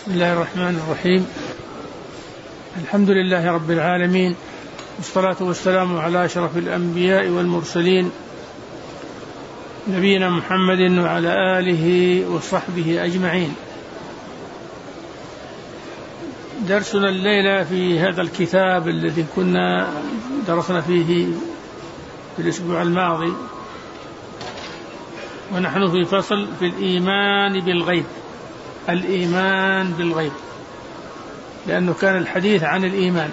بسم الله الرحمن الرحيم. الحمد لله رب العالمين، والصلاة والسلام على أشرف الأنبياء والمرسلين، نبينا محمد وعلى آله وصحبه أجمعين. درسنا الليلة في هذا الكتاب الذي كنا درسنا فيه في الأسبوع الماضي، ونحن في فصل في الإيمان بالغيب. الإيمان بالغيب، لأنه كان الحديث عن الإيمان.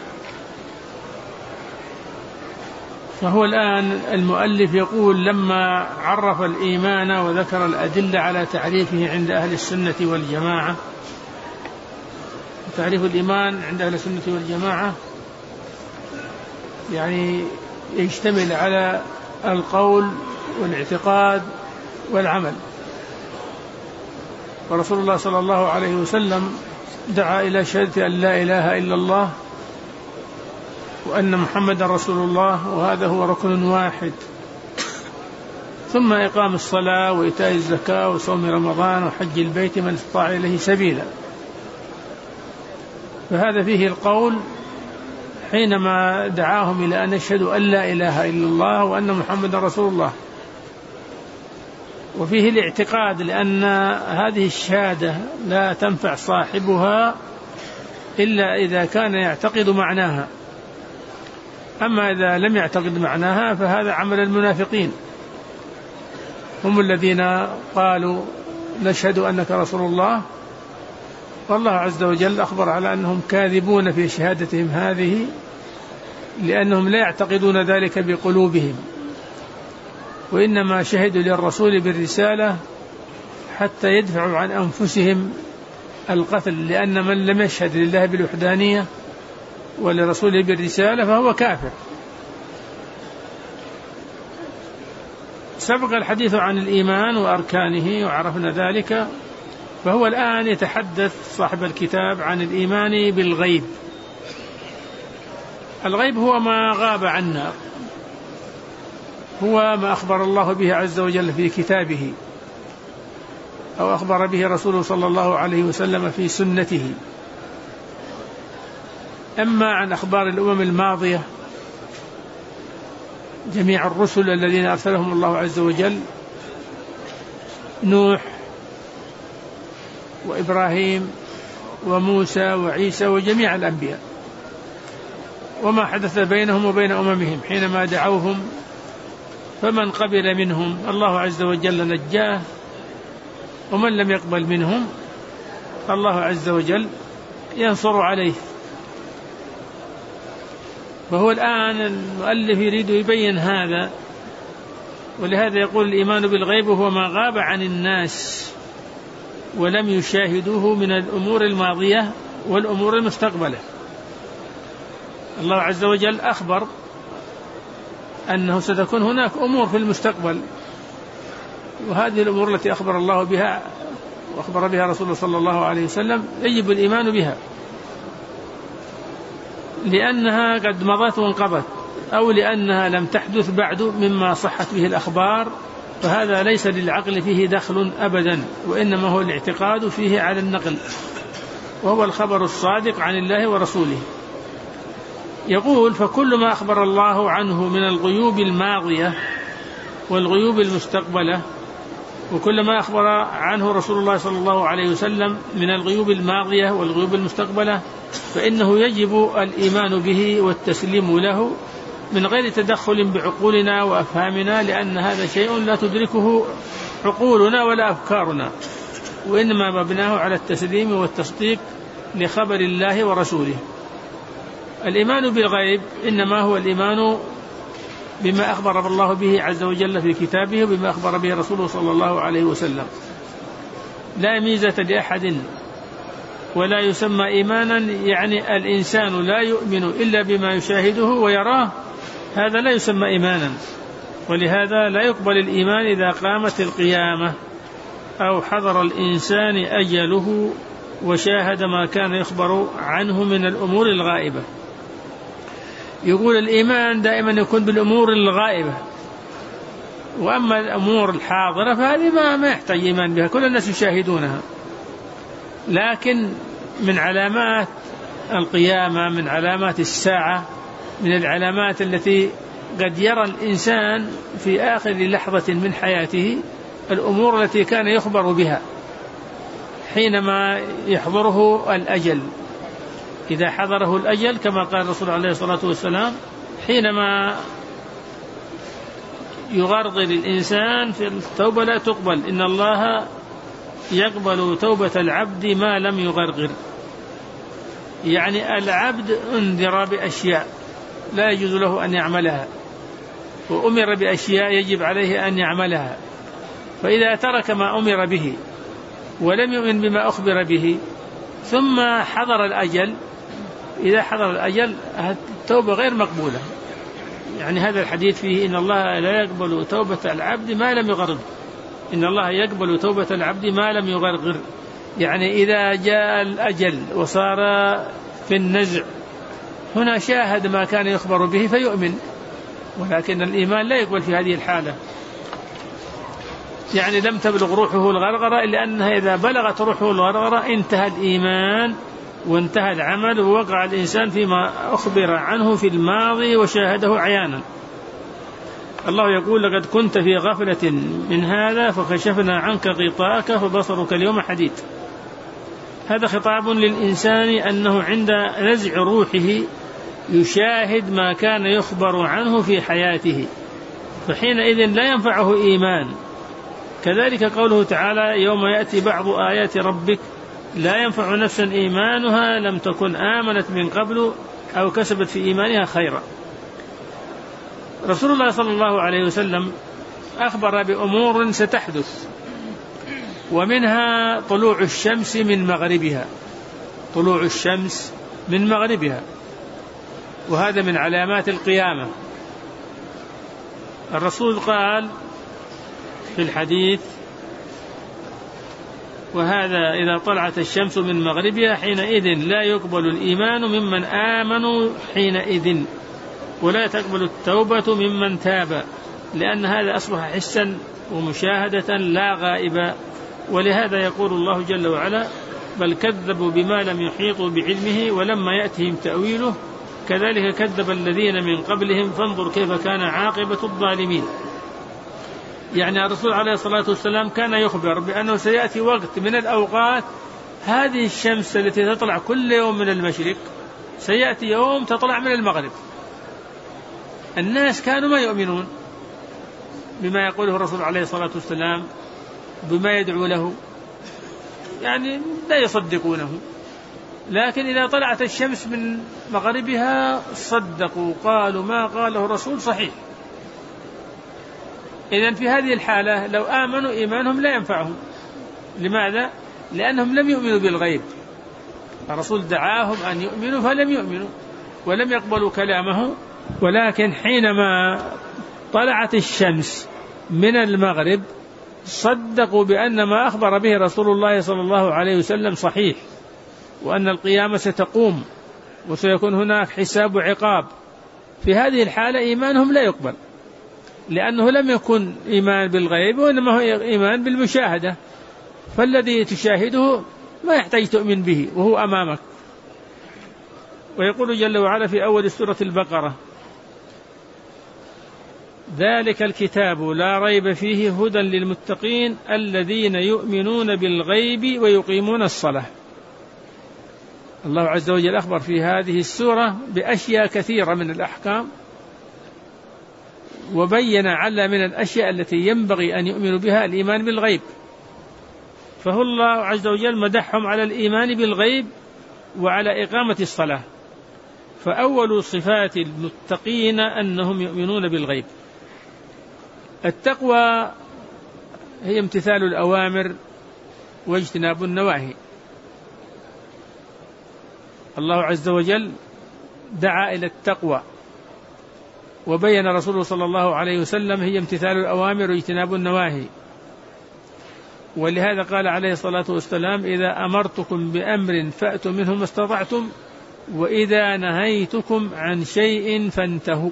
فهو الآن المؤلف يقول: لما عرف الإيمان وذكر الأدلة على تعريفه عند أهل السنة والجماعة. تعريف الإيمان عند أهل السنة والجماعة يعني يشتمل على القول والاعتقاد والعمل. ورسول الله صلى الله عليه وسلم دعا إلى شهادة أن لا إله إلا الله وأن محمد رسول الله، وهذا هو ركن واحد. ثم إقام الصلاة وإيتاء الزكاة وصوم رمضان وحج البيت من استطاع إليه سبيلا. فهذا فيه القول حينما دعاهم إلى أن يشهدوا أن لا إله إلا الله وأن محمد رسول الله. وفيه الاعتقاد، لأن هذه الشهادة لا تنفع صاحبها إلا إذا كان يعتقد معناها. أما إذا لم يعتقد معناها فهذا عمل المنافقين، هم الذين قالوا نشهد أنك رسول الله، والله عز وجل أخبر على أنهم كاذبون في شهادتهم هذه، لأنهم لا يعتقدون ذلك بقلوبهم، وإنما شهدوا للرسول بالرسالة حتى يدفعوا عن أنفسهم القتل، لأن من لم يشهد لله بالوحدانية ولرسوله بالرسالة فهو كافر. سبق الحديث عن الإيمان وأركانه وعرفنا ذلك، فهو الآن يتحدث صاحب الكتاب عن الإيمان بالغيب. الغيب هو ما غاب عنا، هو ما أخبر الله به عز وجل في كتابه، أو أخبر به رسوله صلى الله عليه وسلم في سنته. أما عن أخبار الأمم الماضية، جميع الرسل الذين أرسلهم الله عز وجل، نوح وإبراهيم وموسى وعيسى وجميع الأنبياء، وما حدث بينهم وبين أممهم حينما دعوهم، فمن قبل منهم الله عز وجل نجاه، ومن لم يقبل منهم الله عز وجل ينصر عليه. فهو الآن المؤلف يريد يبين هذا، ولهذا يقول الإيمان بالغيب هو ما غاب عن الناس ولم يشاهدوه من الأمور الماضية والأمور المستقبلة. الله عز وجل أخبر أنه ستكون هناك أمور في المستقبل، وهذه الأمور التي أخبر الله بها وأخبر بها رسوله صلى الله عليه وسلم يجب الإيمان بها، لأنها قد مضت وانقضت، أو لأنها لم تحدث بعد مما صحت به الأخبار، فهذا ليس للعقل فيه دخل أبدا، وإنما هو الاعتقاد فيه على النقل، وهو الخبر الصادق عن الله ورسوله. يقول: فكل ما أخبر الله عنه من الغيوب الماضية والغيوب المستقبلة، وكل ما أخبر عنه رسول الله صلى الله عليه وسلم من الغيوب الماضية والغيوب المستقبلة، فإنه يجب الإيمان به والتسليم له من غير تدخل بعقولنا وأفهامنا، لأن هذا شيء لا تدركه عقولنا ولا أفكارنا، وإنما مبناه على التسليم والتصديق لخبر الله ورسوله. الإيمان بالغيب إنما هو الإيمان بما أخبر الله به عز وجل في كتابه وبما أخبر به رسوله صلى الله عليه وسلم. لا ميزة لأحد ولا يسمى إيمانا، يعني الإنسان لا يؤمن إلا بما يشاهده ويراه، هذا لا يسمى إيمانا. ولهذا لا يقبل الإيمان إذا قامت القيامة أو حضر الإنسان أجله وشاهد ما كان يخبر عنه من الأمور الغائبة. يقول الإيمان دائما يكون بالأمور الغائبة، وأما الأمور الحاضرة فهذه ما يحتاج إيمان بها، كل الناس يشاهدونها. لكن من علامات القيامة، من علامات الساعة، من العلامات التي قد يرى الإنسان في آخر لحظة من حياته الأمور التي كان يخبر بها حينما يحضره الأجل. إذا حضره الأجل كما قال الرسول عليه الصلاة والسلام حينما يغرغر الإنسان في التوبة لا تقبل، إن الله يقبل توبة العبد ما لم يغرغر. يعني العبد انذر بأشياء لا يجوز له أن يعملها، وأمر بأشياء يجب عليه أن يعملها، فإذا ترك ما أمر به ولم يؤمن بما أخبر به ثم حضر الأجل، إذا حضر الأجل التوبة غير مقبولة. يعني هذا الحديث فيه إن الله لا يقبل توبة العبد ما لم يغرغر، إن الله يقبل توبة العبد ما لم يغرغر. يعني إذا جاء الأجل وصار في النزع هنا شاهد ما كان يخبر به فيؤمن، ولكن الإيمان لا يقبل في هذه الحالة. يعني لم تبلغ روحه الغرغرة، إلا أنها إذا بلغت روحه الغرغرة انتهى الإيمان وانتهى العمل ووقع الإنسان فيما أخبر عنه في الماضي وشاهده عيانا. الله يقول لقد كنت في غفلة من هذا فكشفنا عنك غطاءك فبصرك اليوم حديد. هذا خطاب للإنسان أنه عند نزع روحه يشاهد ما كان يخبر عنه في حياته، فحينئذ لا ينفعه إيمان. كذلك قوله تعالى يوم يأتي بعض آيات ربك لا ينفع نفسا إيمانها لم تكن آمنت من قبل أو كسبت في إيمانها خيرا. رسول الله صلى الله عليه وسلم أخبر بأمور ستحدث، ومنها طلوع الشمس من مغربها، طلوع الشمس من مغربها، وهذا من علامات القيامة. الرسول قال في الحديث وهذا إذا طلعت الشمس من مغربها حينئذ لا يقبل الإيمان ممن آمنوا حينئذ ولا تقبل التوبة ممن تاب، لأن هذا أصبح حسا ومشاهدة لا غائبا. ولهذا يقول الله جل وعلا بل كذبوا بما لم يحيطوا بعلمه ولما يأتهم تأويله كذلك كذب الذين من قبلهم فانظر كيف كان عاقبة الظالمين. يعني الرسول عليه الصلاة والسلام كان يخبر بأنه سيأتي وقت من الأوقات هذه الشمس التي تطلع كل يوم من المشرق سيأتي يوم تطلع من المغرب. الناس كانوا ما يؤمنون بما يقوله الرسول عليه الصلاة والسلام، بما يدعو له، يعني لا يصدقونه، لكن إذا طلعت الشمس من مغربها صدقوا قالوا ما قاله الرسول صحيح. إذن في هذه الحالة لو آمنوا إيمانهم لا ينفعهم. لماذا؟ لأنهم لم يؤمنوا بالغيب. الرسول دعاهم أن يؤمنوا فلم يؤمنوا ولم يقبلوا كلامه، ولكن حينما طلعت الشمس من المغرب صدقوا بأن ما أخبر به رسول الله صلى الله عليه وسلم صحيح، وأن القيامة ستقوم وسيكون هناك حساب وعقاب. في هذه الحالة إيمانهم لا يقبل، لأنه لم يكن إيمان بالغيب وإنما هو إيمان بالمشاهدة، فالذي تشاهده ما يحتاج تؤمن به وهو أمامك. ويقول جل وعلا في أول سورة البقرة ذلك الكتاب لا ريب فيه هدى للمتقين الذين يؤمنون بالغيب ويقيمون الصلاة. الله عز وجل أخبر في هذه السورة بأشياء كثيرة من الأحكام، وبين على من الأشياء التي ينبغي أن يؤمنوا بها الإيمان بالغيب. فهو الله عز وجل مدحهم على الإيمان بالغيب وعلى إقامة الصلاة. فأول صفات المتقين أنهم يؤمنون بالغيب. التقوى هي امتثال الأوامر واجتناب النواهي. الله عز وجل دعا إلى التقوى، وبين رسوله صلى الله عليه وسلم هي امتثال الأوامر واجتناب النواهي. ولهذا قال عليه الصلاة والسلام إذا أمرتكم بأمر فأتوا منه ما استطعتم وإذا نهيتكم عن شيء فانتهوا.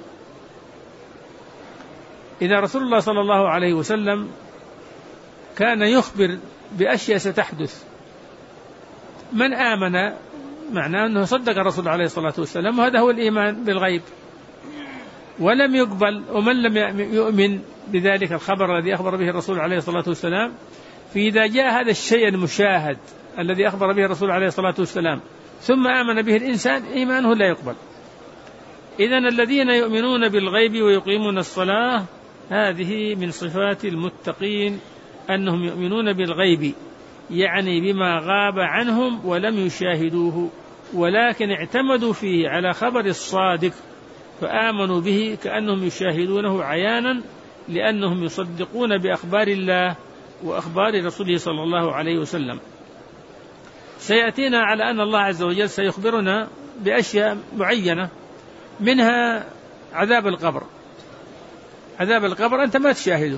إذا رسول الله صلى الله عليه وسلم كان يخبر بأشياء ستحدث من آمن معناه أنه صدق الرسول عليه الصلاة والسلام، وهذا هو الإيمان بالغيب. ولم يقبل ومن لم يؤمن بذلك الخبر الذي أخبر به الرسول عليه الصلاة والسلام، فإذا جاء هذا الشيء المشاهد الذي أخبر به الرسول عليه الصلاة والسلام ثم آمن به الإنسان، إيمانه لا يقبل. إذن الذين يؤمنون بالغيب ويقيمون الصلاة هذه من صفات المتقين، أنهم يؤمنون بالغيب، يعني بما غاب عنهم ولم يشاهدوه، ولكن اعتمدوا فيه على خبر الصادق فآمنوا به كأنهم يشاهدونه عيانا، لأنهم يصدقون بأخبار الله وأخبار رسوله صلى الله عليه وسلم. سيأتينا على أن الله عز وجل سيخبرنا بأشياء معينة، منها عذاب القبر. عذاب القبر أنت ما تشاهده،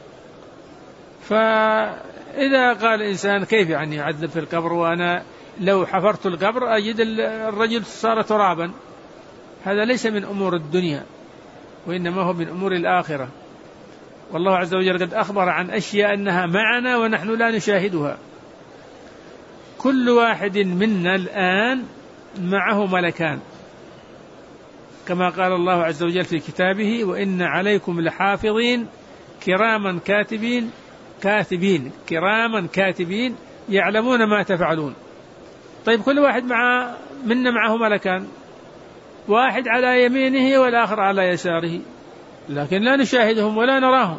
فإذا قال الإنسان كيف يعني يعذب في القبر وأنا لو حفرت القبر أجد الرجل صار ترابا، هذا ليس من أمور الدنيا وإنما هو من أمور الآخرة. والله عز وجل قد أخبر عن أشياء أنها معنا ونحن لا نشاهدها. كل واحد منا الآن معه ملكان، كما قال الله عز وجل في كتابه: وإن عليكم لحافظين كراما كاتبين كراما كاتبين يعلمون ما تفعلون. طيب كل واحد منا معه ملكان، واحد على يمينه والآخر على يساره، لكن لا نشاهدهم ولا نراهم،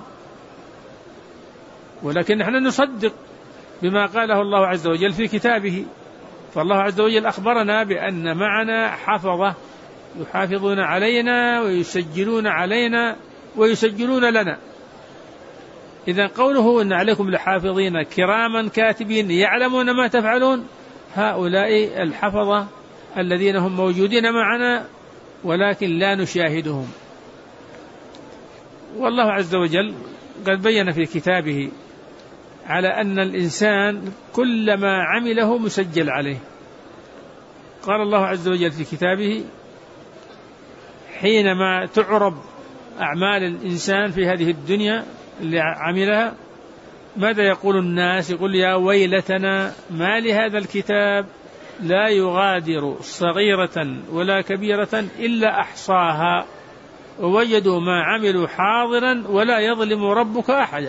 ولكن نحن نصدق بما قاله الله عز وجل في كتابه. فالله عز وجل أخبرنا بأن معنا حفظة يحافظون علينا ويسجلون علينا ويسجلون لنا. إذا قوله إن عليكم لحافظين كراما كاتبين يعلمون ما تفعلون، هؤلاء الحفظة الذين هم موجودين معنا ولكن لا نشاهدهم. والله عز وجل قد بين في كتابه على أن الإنسان كل ما عمله مسجل عليه. قال الله عز وجل في كتابه: حينما تعرض أعمال الإنسان في هذه الدنيا اللي عملها، ماذا يقول الناس؟ يقول: يا ويلتنا ما لهذا الكتاب لا يغادر صغيرة ولا كبيرة إلا أحصاها ووجدوا ما عملوا حاضرا ولا يظلم ربك أحدا.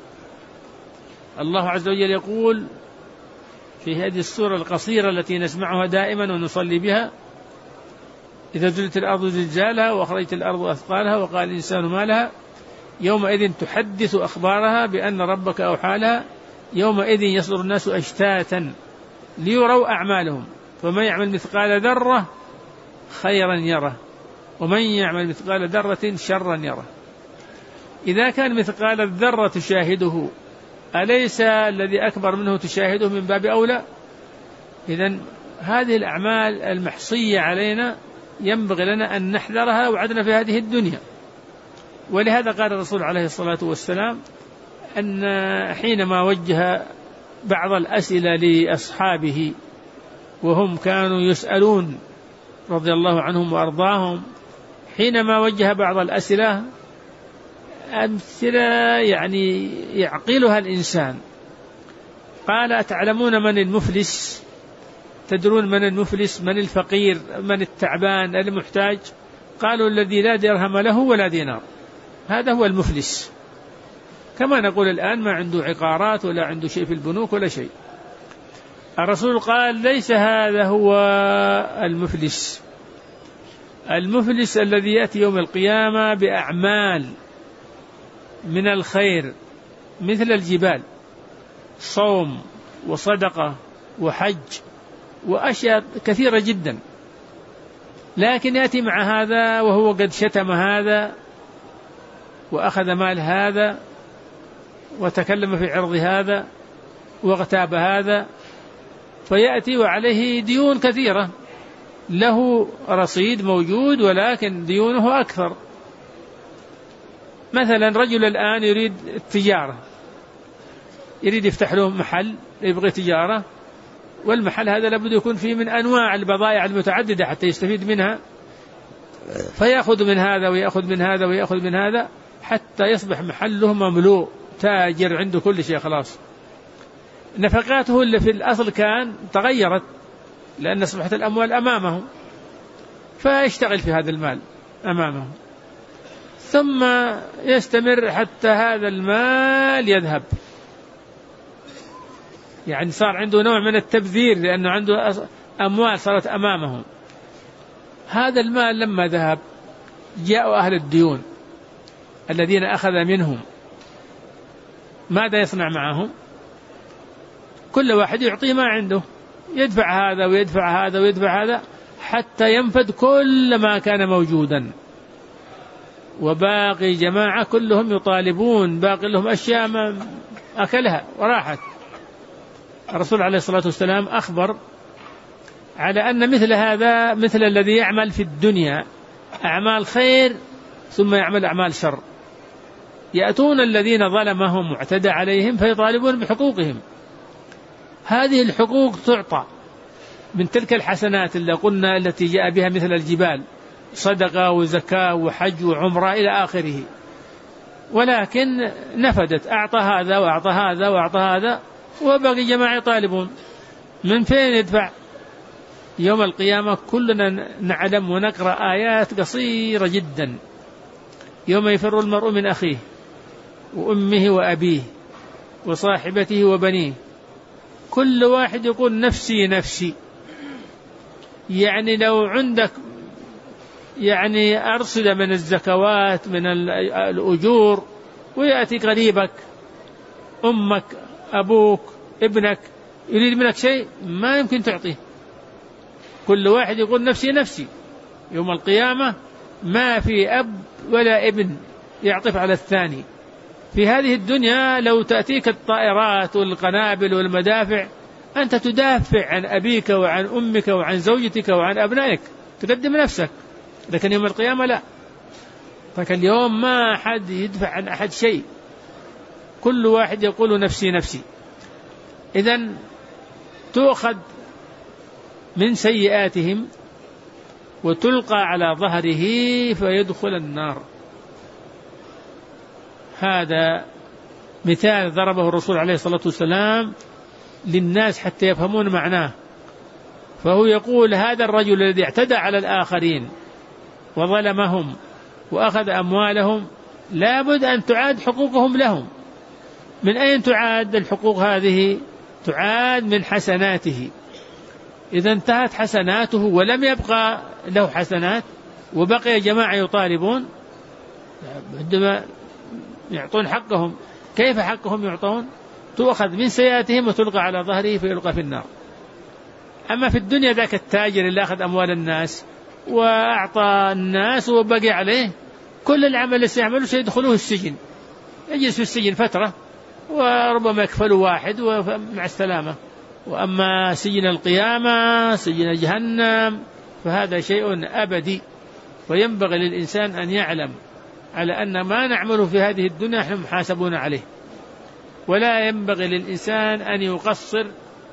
الله عز وجل يقول في هذه السورة القصيرة التي نسمعها دائما ونصلي بها: إذا زلت الأرض زلزالها وأخرجت الأرض أثقالها وقال الإنسان ما لها يومئذ تحدث أخبارها بأن ربك أوحى لها يومئذ يصدر الناس أشتاتا ليروا أعمالهم فمن يعمل مثقال ذرة خيرا يره ومن يعمل مثقال ذرة شرا يره. إذا كان مثقال الذرة تشاهده، أليس الذي أكبر منه تشاهده من باب أولى؟ إذن هذه الأعمال المحصية علينا ينبغي لنا أن نحذرها وعدنا في هذه الدنيا. ولهذا قال الرسول عليه الصلاة والسلام أن حينما وجه بعض الأسئلة لأصحابه وهم كانوا يسألون رضي الله عنهم وأرضاهم، حينما وجه بعض الأسئلة أمثلة يعني يعقلها الإنسان، قال: أتعلمون من المفلس؟ تدرون من المفلس؟ من الفقير؟ من التعبان المحتاج؟ قالوا: الذي لا درهم له ولا دينار، هذا هو المفلس. كما نقول الآن ما عنده عقارات ولا عنده شيء في البنوك ولا شيء. الرسول قال: ليس هذا هو المفلس. المفلس الذي يأتي يوم القيامة بأعمال من الخير مثل الجبال، صوم وصدقة وحج وأشياء كثيرة جدا، لكن يأتي مع هذا وهو قد شتم هذا وأخذ مال هذا وتكلم في عرض هذا واغتاب هذا، فيأتي وعليه ديون كثيرة، له رصيد موجود ولكن ديونه أكثر. مثلا رجل الآن يريد التجارة، يريد يفتح له محل، يبغي تجارة، والمحل هذا لابد يكون فيه من أنواع البضائع المتعددة حتى يستفيد منها، فيأخذ من هذا ويأخذ من هذا ويأخذ من هذا حتى يصبح محله مملوء، تاجر عنده كل شيء خلاص. نفقاته اللي في الأصل كان تغيرت لأن أصبحت الأموال أمامه، فيشتغل في هذا المال أمامه، ثم يستمر حتى هذا المال يذهب، يعني صار عنده نوع من التبذير لأنه عنده أموال صارت أمامه. هذا المال لما ذهب جاءوا أهل الديون الذين أخذ منهم، ماذا يصنع معهم؟ كل واحد يعطيه ما عنده، يدفع هذا ويدفع هذا ويدفع هذا حتى ينفد كل ما كان موجودا، وباقي جماعة كلهم يطالبون، باقي لهم أشياء ما أكلها وراحت. الرسول عليه الصلاة والسلام أخبر على أن مثل هذا مثل الذي يعمل في الدنيا أعمال خير ثم يعمل أعمال شر، يأتون الذين ظلمهم واعتدى عليهم فيطالبون بحقوقهم. هذه الحقوق تعطى من تلك الحسنات اللي قلنا التي جاء بها مثل الجبال، صدقة وزكاة وحج وعمرة إلى آخره، ولكن نفدت، أعطى هذا وأعطى هذا وأعطى هذا وباقي جماعة يطالبون. من فين يدفع؟ يوم القيامة كلنا نعلم ونقرأ آيات قصيرة جدا، يوم يفر المرء من أخيه وأمه وأبيه وصاحبته وبنيه، كل واحد يقول نفسي نفسي. يعني لو عندك يعني أرصدة من الزكوات من الأجور ويأتي قريبك أمك أبوك ابنك يريد منك شيء ما يمكن تعطيه، كل واحد يقول نفسي نفسي. يوم القيامة ما في أب ولا ابن يعطف على الثاني. في هذه الدنيا لو تأتيك الطائرات والقنابل والمدافع أنت تدافع عن أبيك وعن أمك وعن زوجتك وعن أبنائك، تقدم نفسك، لكن يوم القيامة لا. فاليوم ما أحد يدفع عن أحد شيء، كل واحد يقول نفسي نفسي. إذن تؤخذ من سيئاتهم وتلقى على ظهره فيدخل النار. هذا مثال ضربه الرسول عليه الصلاة والسلام للناس حتى يفهمون معناه. فهو يقول هذا الرجل الذي اعتدى على الآخرين وظلمهم وأخذ أموالهم لابد أن تعاد حقوقهم لهم. من أين تعاد الحقوق هذه؟ تعاد من حسناته. إذا انتهت حسناته ولم يبقى له حسنات وبقي جماعة يطالبون، عندما يعطون حقهم، كيف حقهم يعطون؟ تؤخذ من سيئاتهم وتلقى على ظهره فيلقى في النار. أما في الدنيا ذاك التاجر اللي أخذ أموال الناس وأعطى الناس وبقي عليه كل العمل اللي سيعمله سيدخلوه السجن، يجلس في السجن فترة وربما يكفلوا واحد ومع السلامة. وأما سجن القيامة سجن جهنم فهذا شيء أبدي. وينبغي للإنسان أن يعلم على أن ما نعمله في هذه الدنيا نحن محاسبون عليه، ولا ينبغي للإنسان أن يقصر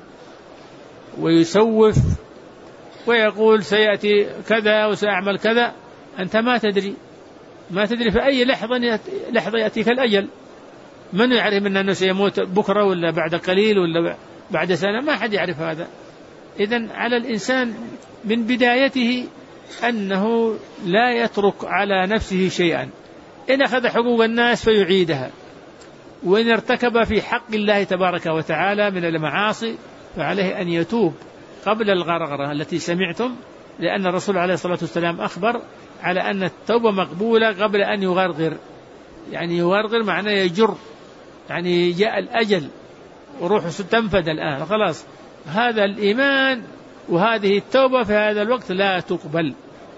ويسوف ويقول سيأتي كذا وسأعمل كذا. أنت ما تدري في أي لحظة يأتيك الأجل. من يعرف أنه سيموت بكرة ولا بعد قليل ولا بعد سنة؟ ما حد يعرف هذا. إذن على الإنسان من بدايته أنه لا يترك على نفسه شيئا. إن أخذ حقوق الناس فيعيدها، وإن ارتكب في حق الله تبارك وتعالى من المعاصي فعليه أن يتوب قبل الغرغرة التي سمعتم، لأن الرسول عليه الصلاة والسلام أخبر على أن التوبة مقبولة قبل أن يغرغر. يعني يغرغر معناه يجر، يعني جاء الأجل وروحه ستنفد الآن خلاص. هذا الإيمان وهذه التوبة في هذا الوقت لا تقبل.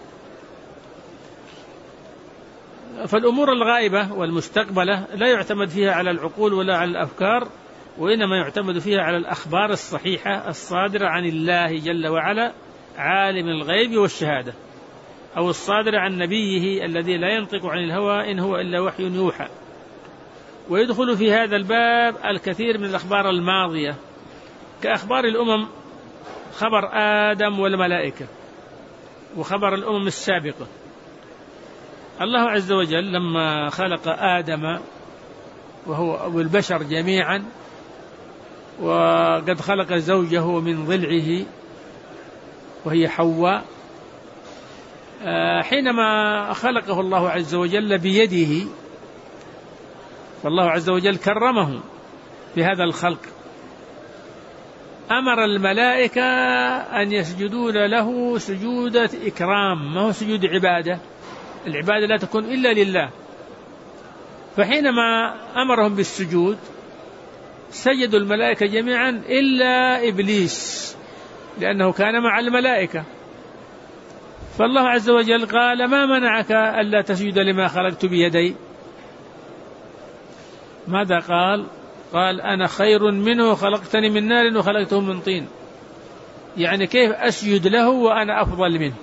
فالأمور الغائبة والمستقبلة لا يعتمد فيها على العقول ولا على الأفكار، وإنما يعتمد فيها على الأخبار الصحيحة الصادرة عن الله جل وعلا عالم الغيب والشهادة، أو الصادرة عن نبيه الذي لا ينطق عن الهوى إن هو إلا وحي يوحى. ويدخل في هذا الباب الكثير من الأخبار الماضية كأخبار الأمم، خبر آدم والملائكة وخبر الأمم السابقة. الله عز وجل لما خلق آدم وهو أبو البشر جميعا وقد خلق زوجه من ضلعه وهي حواء. حينما خلقه الله عز وجل بيده، فالله عز وجل كرمه بهذا الخلق، أمر الملائكة أن يسجدون له سجودة إكرام، ما هو سجود عبادة، العبادة لا تكون إلا لله. فحينما أمرهم بالسجود سجدوا الملائكة جميعا إلا إبليس، لأنه كان مع الملائكة. فالله عز وجل قال: ما منعك ألا تسجد لما خلقت بيدي؟ ماذا قال؟ قال: أنا خير منه، خلقتني من نار وخلقته من طين. يعني كيف أسجد له وأنا أفضل منه؟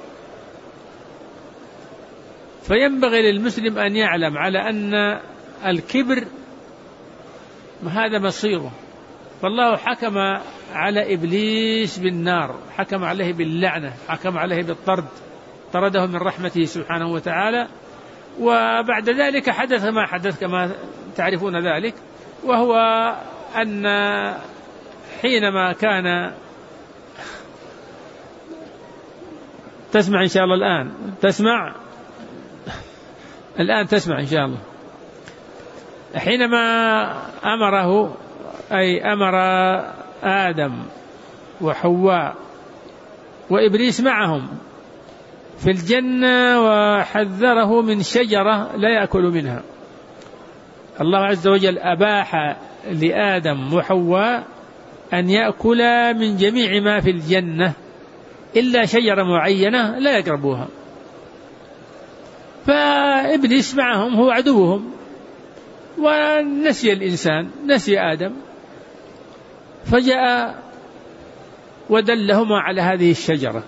فينبغي للمسلم أن يعلم على أن الكبر هذا مصيره. فالله حكم على إبليس بالنار، حكم عليه باللعنة، حكم عليه بالطرد، طرده من رحمته سبحانه وتعالى. وبعد ذلك حدث ما حدث كما تعرفون ذلك، وهو أن حينما كان تسمع إن شاء الله الآن تسمع إن شاء الله. حينما أمره، أي أمر آدم وحواء وإبليس معهم في الجنة وحذره من شجرة لا يأكل منها، الله عز وجل أباح لآدم وحواء أن يأكلا من جميع ما في الجنة إلا شجرة معينة لا يقربوها. فإبليس معهم هو عدوهم، ونسي الإنسان، نسي آدم، فجاء ودلهما على هذه الشجرة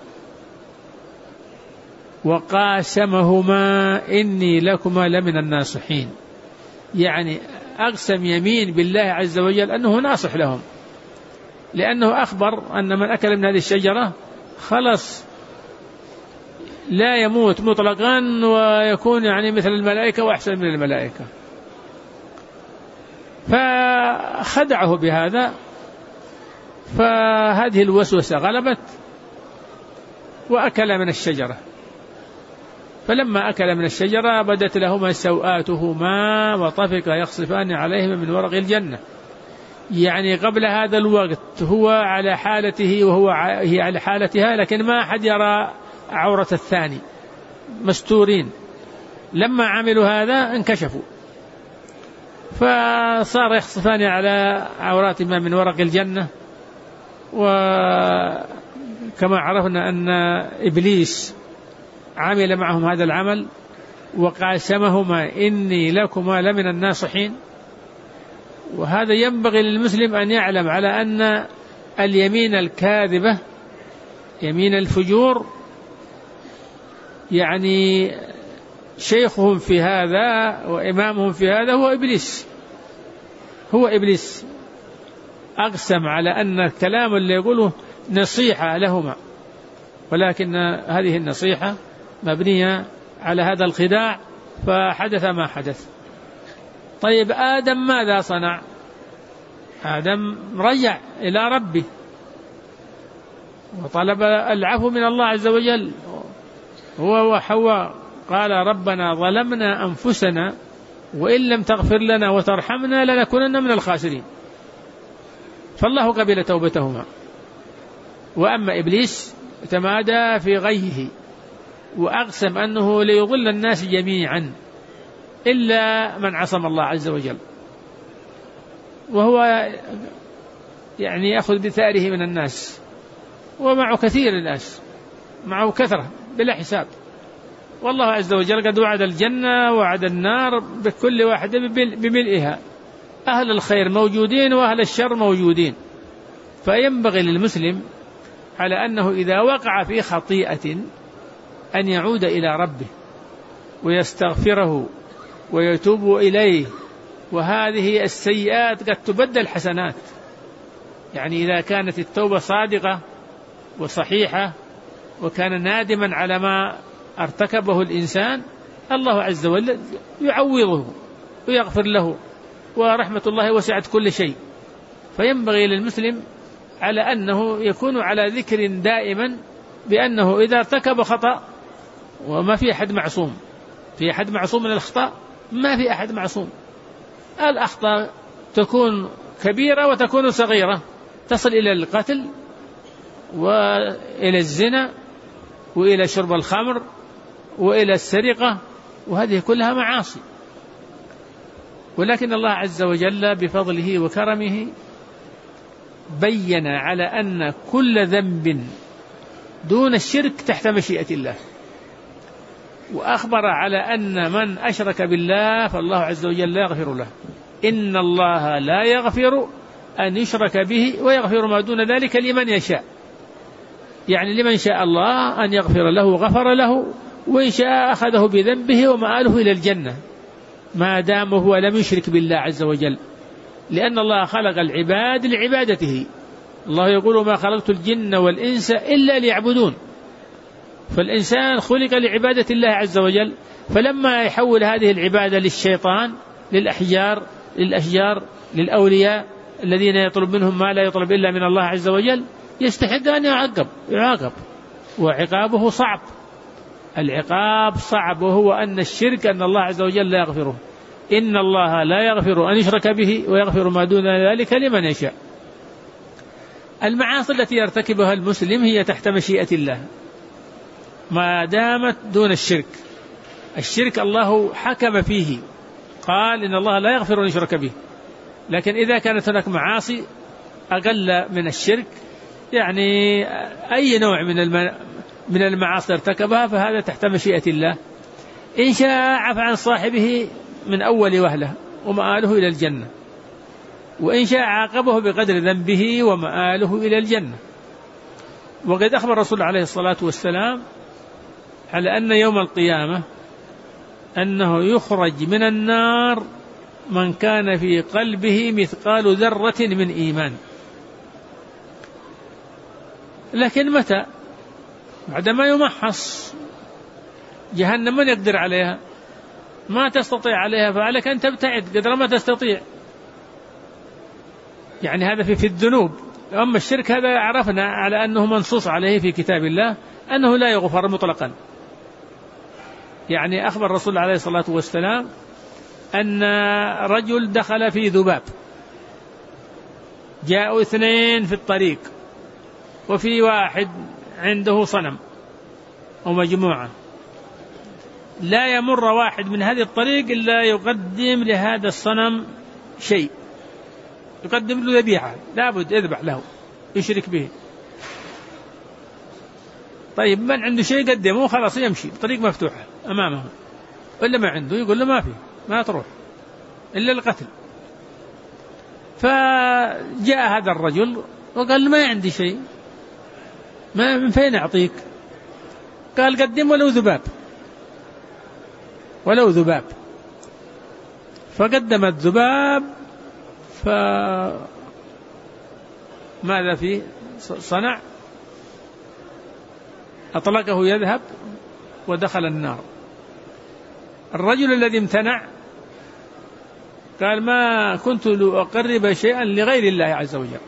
وقاسمهما إني لكما لمن الناصحين. يعني أقسم يمين بالله عز وجل أنه ناصح لهم، لأنه أخبر أن من أكل من هذه الشجرة خلص لا يموت مطلقا ويكون يعني مثل الملائكة وأحسن من الملائكة. فخدعه بهذا، فهذه الوسوسة غلبت وأكل من الشجرة. فلما أكل من الشجرة بدت لهما سوآتهما وطفقا يخصفان عليهما من ورق الجنة. يعني قبل هذا الوقت هو على حالته هي على حالتها، لكن ما أحد يرى عورة الثاني، مستورين. لما عملوا هذا انكشفوا، فصار يخصفان على عوراتهما من ورق الجنة. وكما عرفنا أن إبليس عمل معهم هذا العمل وقاسمهما إني لكما لمن الناصحين. وهذا ينبغي للمسلم أن يعلم على أن اليمين الكاذبة، يمين الفجور، يعني شيخهم في هذا وإمامهم في هذا هو إبليس. أقسم على أن الكلام اللي يقوله نصيحة لهما، ولكن هذه النصيحة مبنية على هذا الخداع، فحدث ما حدث. طيب آدم ماذا صنع؟ آدم رجع إلى ربه وطلب العفو من الله عز وجل، هو وحواء. قال ربنا ظلمنا أنفسنا وإن لم تغفر لنا وترحمنا لنكونن من الخاسرين. فالله قبل توبتهما. وأما إبليس تمادى في غيه وأقسم أنه ليضل الناس جميعا إلا من عصم الله عز وجل، وهو يعني يأخذ بثاره من الناس، ومعه كثير الناس، معه كثرة بلا حساب. والله عز وجل قد وعد الجنة وعد النار بكل واحدة بملئها، أهل الخير موجودين وأهل الشر موجودين. فينبغي للمسلم على أنه إذا وقع في خطيئة أن يعود إلى ربه ويستغفره ويتوب إليه. وهذه السيئات قد تبدل حسنات، يعني إذا كانت التوبة صادقة وصحيحة وكان نادما على ما ارتكبه الإنسان، الله عز وجل يعوضه ويغفر له، ورحمة الله وسعت كل شيء. فينبغي للمسلم على أنه يكون على ذكر دائما بأنه إذا ارتكب خطأ، وما في أحد معصوم، في أحد معصوم من الأخطاء؟ ما في أحد معصوم. الأخطاء تكون كبيرة وتكون صغيرة، تصل إلى القتل وإلى الزنا وإلى شرب الخمر وإلى السرقة، وهذه كلها معاصي. ولكن الله عز وجل بفضله وكرمه بين على أن كل ذنب دون الشرك تحت مشيئة الله، وأخبر على أن من أشرك بالله فالله عز وجل لا يغفر له. إن الله لا يغفر أن يشرك به ويغفر ما دون ذلك لمن يشاء، يعني لمن شاء الله أن يغفر له غفر له، وإن شاء أخذه بذنبه ومآله إلى الجنة ما دام هو لم يشرك بالله عز وجل، لأن الله خلق العباد لعبادته. الله يقول ما خلقت الجن والإنس إلا ليعبدون، فالإنسان خلق لعبادة الله عز وجل، فلما يحول هذه العبادة للشيطان للأشجار للأولياء الذين يطلب منهم ما لا يطلب إلا من الله عز وجل، يستحق أن يعاقب، وعقابه صعب. العقاب صعب، وهو أن الشرك أن الله عز وجل لا يغفره. إن الله لا يغفر أن يشرك به ويغفر ما دون ذلك لمن يشاء. المعاصي التي يرتكبها المسلم هي تحت مشيئة الله ما دامت دون الشرك. الشرك الله حكم فيه، قال إن الله لا يغفر أن يشرك به. لكن إذا كانت هناك معاصي أقل من الشرك، يعني أي نوع من المعاصي ارتكبها، فهذا تحت مشيئة الله. إن شاء عفى عن صاحبه من أول وهلة ومآله إلى الجنة، وإن شاء عاقبه بقدر ذنبه ومآله إلى الجنة. وقد أخبر الرسول عليه الصلاة والسلام على أن يوم القيامة أنه يخرج من النار من كان في قلبه مثقال ذرة من إيمان. لكن متى؟ بعدما يمحص. جهنم من يقدر عليها؟ ما تستطيع عليها، فعليك أن تبتعد قدر ما تستطيع. يعني هذا في الذنوب. أما الشرك هذا عرفنا على أنه منصوص عليه في كتاب الله أنه لا يغفر مطلقا. يعني أخبر الرسول عليه الصلاة والسلام أن رجل دخل في ذباب، جاءوا 2 في الطريق، وفي واحد عنده صنم أو مجموعة، لا يمر واحد من هذه الطريق إلا يقدم لهذا الصنم شيء، يقدم له ذبيحة، لابد يذبح له يشرك به. طيب من عنده شيء قدمه خلاص يمشي، الطريق مفتوحة أمامه، ولا ما عنده يقول له ما في، ما تروح إلا القتل. فجاء هذا الرجل وقال ما عندي شيء، ما من فين أعطيك؟ قال قدم ولو ذباب. فقدم الذباب، فماذا فيه صنع؟ أطلقه يذهب ودخل النار. الرجل الذي امتنع قال ما كنت لأقرب شيئا لغير الله عز وجل،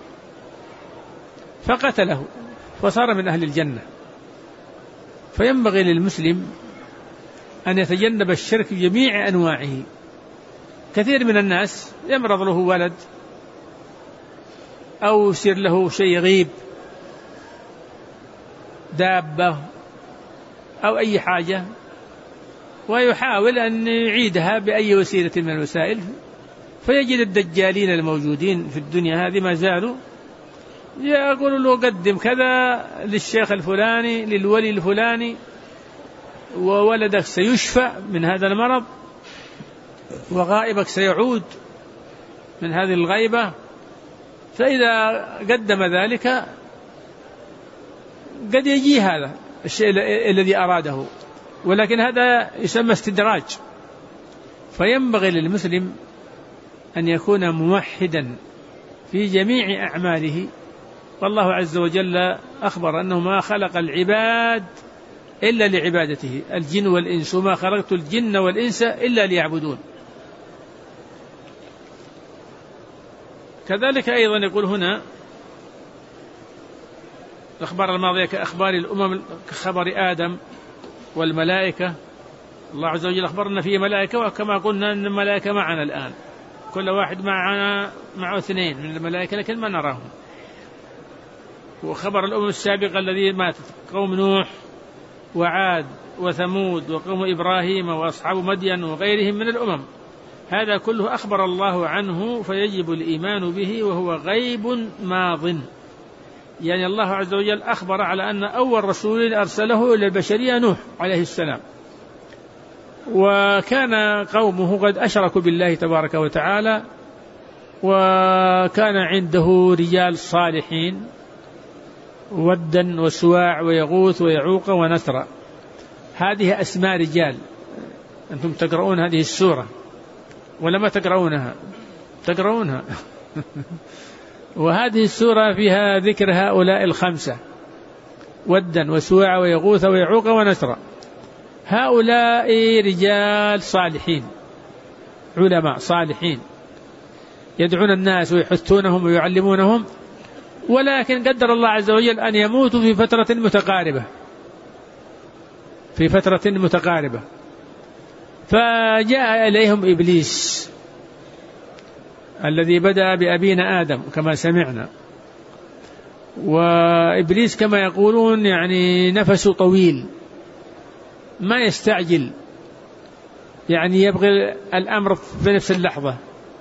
فقتله وصار من أهل الجنة. فينبغي للمسلم أن يتجنب الشرك بجميع أنواعه. كثير من الناس يمرض له ولد أو يصير له شيء غيب، دابة أو أي حاجة، ويحاول أن يعيدها بأي وسيلة من الوسائل، فيجد الدجالين الموجودين في الدنيا هذه ما زالوا يقولوا له قدم كذا للشيخ الفلاني للولي الفلاني وولدك سيشفى من هذا المرض، وغائبك سيعود من هذه الغيبة. فإذا قدم ذلك قد يجي هذا الشيء الذي أراده، ولكن هذا يسمى استدراج. فينبغي للمسلم أن يكون موحدا في جميع أعماله. والله عز وجل أخبر أنه ما خلق العباد إلا لعبادته، الجن والإنس، وما خلقت الجن والإنس إلا ليعبدون. كذلك أيضا يقول هنا الأخبار الماضية كأخبار الأمم كخبر آدم والملائكة. الله عز وجل أخبرنا فيه ملائكة، وكما قلنا أن الملائكة معنا الآن، كل واحد معه 2 من الملائكة لكن ما نراهم. وخبر الأمم السابقة الذي ماتت قوم نوح وعاد وثمود وقوم إبراهيم وأصحاب مدين وغيرهم من الأمم، هذا كله أخبر الله عنه فيجب الإيمان به، وهو غيب ماض. يعني الله عز وجل أخبر على أن أول رسول أرسله إلى البشرية نوح عليه السلام، وكان قومه قد أشركوا بالله تبارك وتعالى، وكان عنده رجال صالحين ودا وسواع ويغوث ويعوق ونسر، هذه أسماء رجال. أنتم تقرؤون هذه السورة ولا ما تقرؤونها؟ تقرؤونها. وهذه السورة فيها ذكر هؤلاء 5: ودا وسواع ويغوث ويعوق ونسر. هؤلاء رجال صالحين علماء صالحين يدعون الناس ويحثونهم ويعلمونهم، ولكن قدر الله عز وجل أن يموتوا في فترة متقاربة، فجاء إليهم إبليس الذي بدأ بأبينا آدم كما سمعنا. وإبليس كما يقولون يعني نفسه طويل، ما يستعجل، يعني يبغي الأمر في نفس اللحظة.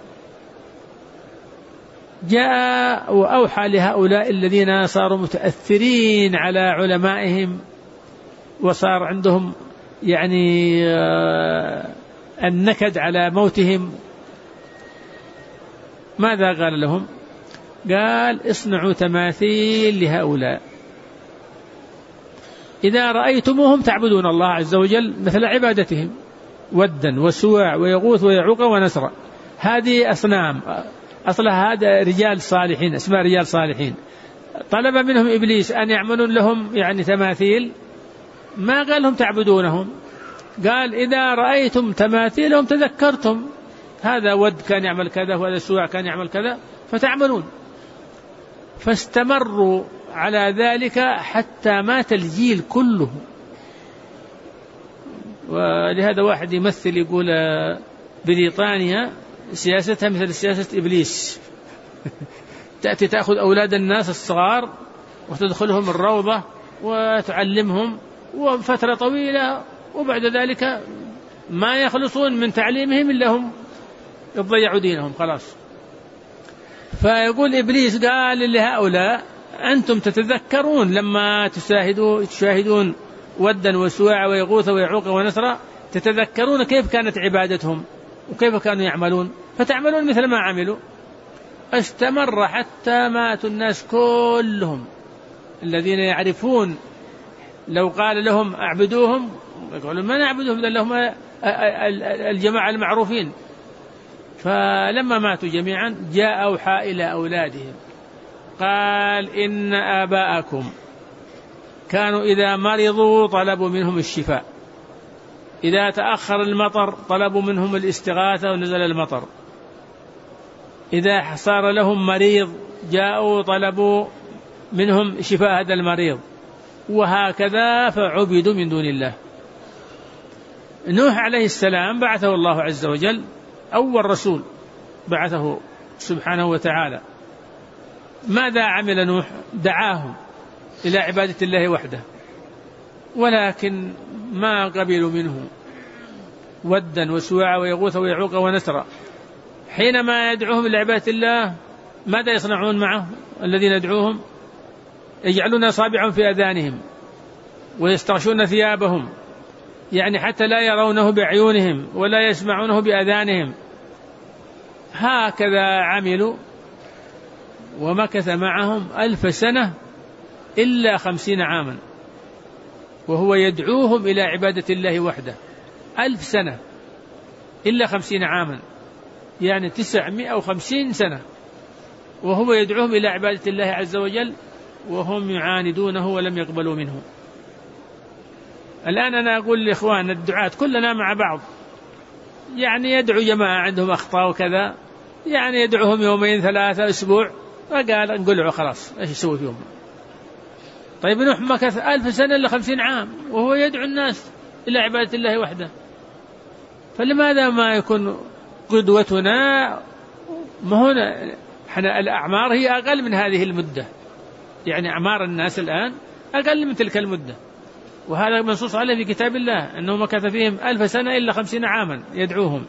جاء وأوحى لهؤلاء الذين صاروا متأثرين على علمائهم وصار عندهم يعني النكد على موتهم، ماذا قال لهم؟ قال: اصنعوا تماثيل لهؤلاء إذا رأيتموهم تعبدون الله عز وجل مثل عبادتهم، ودا وسواع ويغوث ويعوق ونسر. هذه أصنام أصلها هذا رجال صالحين، اسماء رجال صالحين. طلب منهم إبليس أن يعملون لهم يعني تماثيل، ما قال لهم تعبدونهم، قال إذا رأيتم تماثيلهم تذكرتم هذا ود كان يعمل كذا وهذا سواع كان يعمل كذا فتعملون. فاستمروا على ذلك حتى مات الجيل كله. ولهذا واحد يمثل يقول بريطانيا سياستها مثل سياسة إبليس. تأتي تأخذ أولاد الناس الصغار وتدخلهم الروضة وتعلمهم وفترة طويلة، وبعد ذلك ما يخلصون من تعليمهم إلا هم يضيعوا دينهم خلاص. فيقول إبليس قال لهؤلاء: أنتم تتذكرون لما تشاهدون ودا وسواع ويغوث ويعوق ونسر، تتذكرون كيف كانت عبادتهم وكيف كانوا يعملون، فتعملون مثل ما عملوا. استمر حتى ماتوا الناس كلهم الذين يعرفون لو قال لهم أعبدوهم يقولون ما نعبدهم إذن لهم الجماعة المعروفين. فلما ماتوا جميعا جاء أوحى إلى أولادهم قال: إن آباءكم كانوا إذا مرضوا طلبوا منهم الشفاء، إذا تأخر المطر طلبوا منهم الاستغاثة ونزل المطر، إذا صار لهم مريض جاءوا طلبوا منهم شفاء هذا المريض، وهكذا فعبدوا من دون الله. نوح عليه السلام بعثه الله عز وجل أول رسول بعثه سبحانه وتعالى. ماذا عمل نوح؟ دعاهم إلى عبادة الله وحده، ولكن ما قبلوا منه ودا وسواع ويغوث ويعوق ونسر. حينما يدعوهم إلى عبادة الله ماذا يصنعون معه الذين يدعوهم؟ يجعلون أصابعهم في أذانهم ويستغشون ثيابهم، يعني حتى لا يرونه بعيونهم ولا يسمعونه بأذانهم. هكذا عملوا، ومكث معهم 1000 سنة إلا 50 عاما وهو يدعوهم إلى عبادة الله وحده. 1000 سنة إلا 50 عاما، يعني 950 سنة وهو يدعوهم إلى عبادة الله عز وجل وهم يعاندونه ولم يقبلوا منه. الآن أنا أقول لإخوان الدعاة كلنا مع بعض، يعني يدعو جماعة عندهم أخطاء وكذا، يعني يدعوهم يومين 3 أسبوع، فقال انقلعوا خلاص، ايش يسوي فيهم؟ طيب نوح مكث 1000 سنة إلا 50 عام وهو يدعو الناس إلى عبادة الله وحده، فلماذا ما يكون قدوتنا؟ ما هنا احنا الأعمار هي أقل من هذه المدة، يعني أعمار الناس الآن أقل من تلك المدة، وهذا منصوص عليه في كتاب الله أنه مكث فيهم 1000 سنة إلا 50 عاما يدعوهم.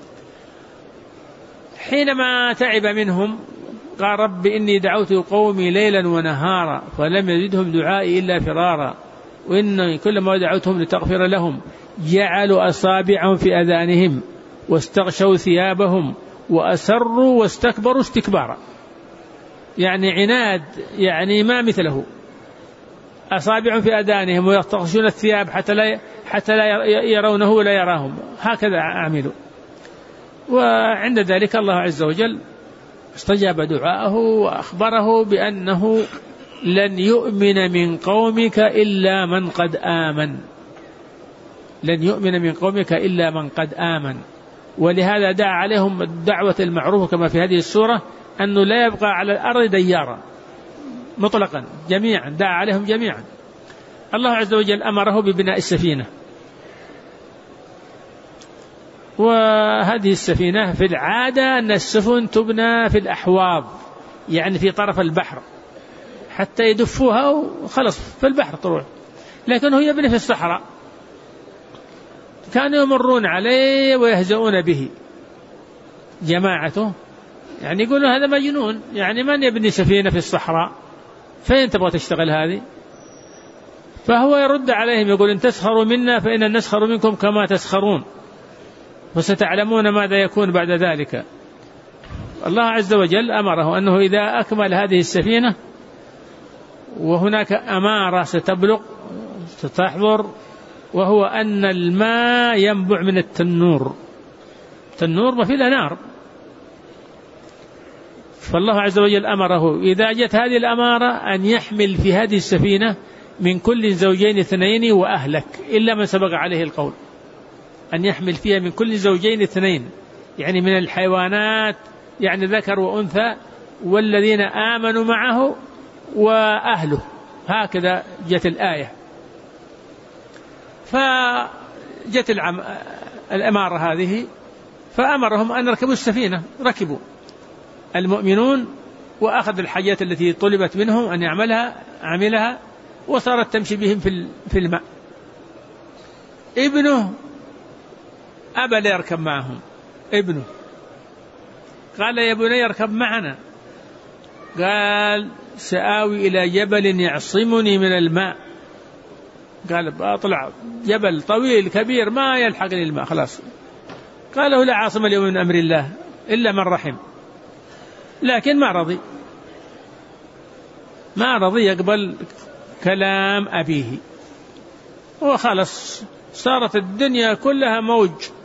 حينما تعب منهم قال رب إني دعوت قومي ليلا ونهارا فلم يزدهم دعائي إلا فرارا وإني كلما دعوتهم لتغفر لهم جعلوا أصابعهم في أذانهم واستغشوا ثيابهم وأسروا واستكبروا استكبارا، يعني عناد، يعني ما مثله. أصابعهم في أذانهم ويستغشون الثياب حتى لا يرونه ولا يراهم، هكذا عملوا. وعند ذلك الله عز وجل استجاب دعاءه وأخبره بأنه لن يؤمن من قومك إلا من قد آمن، لن يؤمن من قومك إلا من قد آمن. ولهذا دعا عليهم الدعوة المعروفة كما في هذه السورة أنه لا يبقى على الأرض ديارا مطلقا، جميعا دعا عليهم جميعا. الله عز وجل أمره ببناء السفينة، وهذه السفينة في العادة أن السفن تبنى في الأحواض، يعني في طرف البحر حتى يدفوها وخلص في البحر تروح، لكنه يبني في الصحراء. كانوا يمرون عليه ويهزؤون به جماعته، يعني يقولون هذا مجنون، يعني من يبني سفينة في الصحراء؟ فين تبغى تشتغل هذه؟ فهو يرد عليهم يقول إن تسخروا منا فإننا نسخر منكم كما تسخرون وستعلمون ماذا يكون بعد ذلك. الله عز وجل أمره أنه إذا أكمل هذه السفينة وهناك أمارة ستحضر، وهو أن الماء ينبع من التنور ما فيه نار. فالله عز وجل أمره إذا جت هذه الأمارة أن يحمل في هذه السفينة من كل زوجين 2 وأهلك إلا من سبق عليه القول، أن يحمل فيها من كل زوجين 2، يعني من الحيوانات، يعني ذكر وأنثى، والذين آمنوا معه وأهله، هكذا جت الآية. فجت الأمارة هذه فأمرهم أن يركبوا السفينة، ركبوا المؤمنون وأخذ الحاجات التي طلبت منهم أن عملها وصارت تمشي بهم في الماء. ابنه أبى لا يركب معهم، ابنه قال يا بني اركب معنا، قال سآوي إلى جبل يعصمني من الماء، قال أطلع جبل طويل كبير ما يلحقني الماء خلاص. قال له لا عاصم اليوم من أمر الله إلا من رحم، لكن ما رضي يقبل كلام أبيه، وخلص صارت الدنيا كلها موج،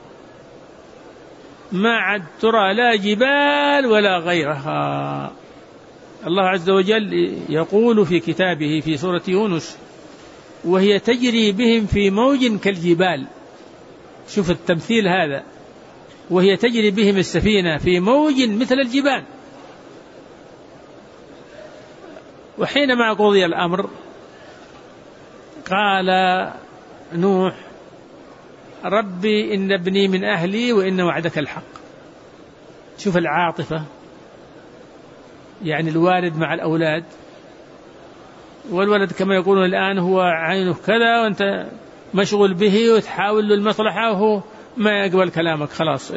ما عاد ترى لا جبال ولا غيرها. الله عز وجل يقول في كتابه في سورة يونس وهي تجري بهم في موج كالجبال، شوف التمثيل هذا، وهي تجري بهم السفينة في موج مثل الجبال. وحينما قضي الأمر قال نوح ربي إن ابني من أهلي وإن وعدك الحق. شوف العاطفة، يعني الوالد مع الأولاد، والولد كما يقولون الآن هو عينه كذا وأنت مشغول به وتحاول له المصلحة وهو ما يقبل كلامك خلاص.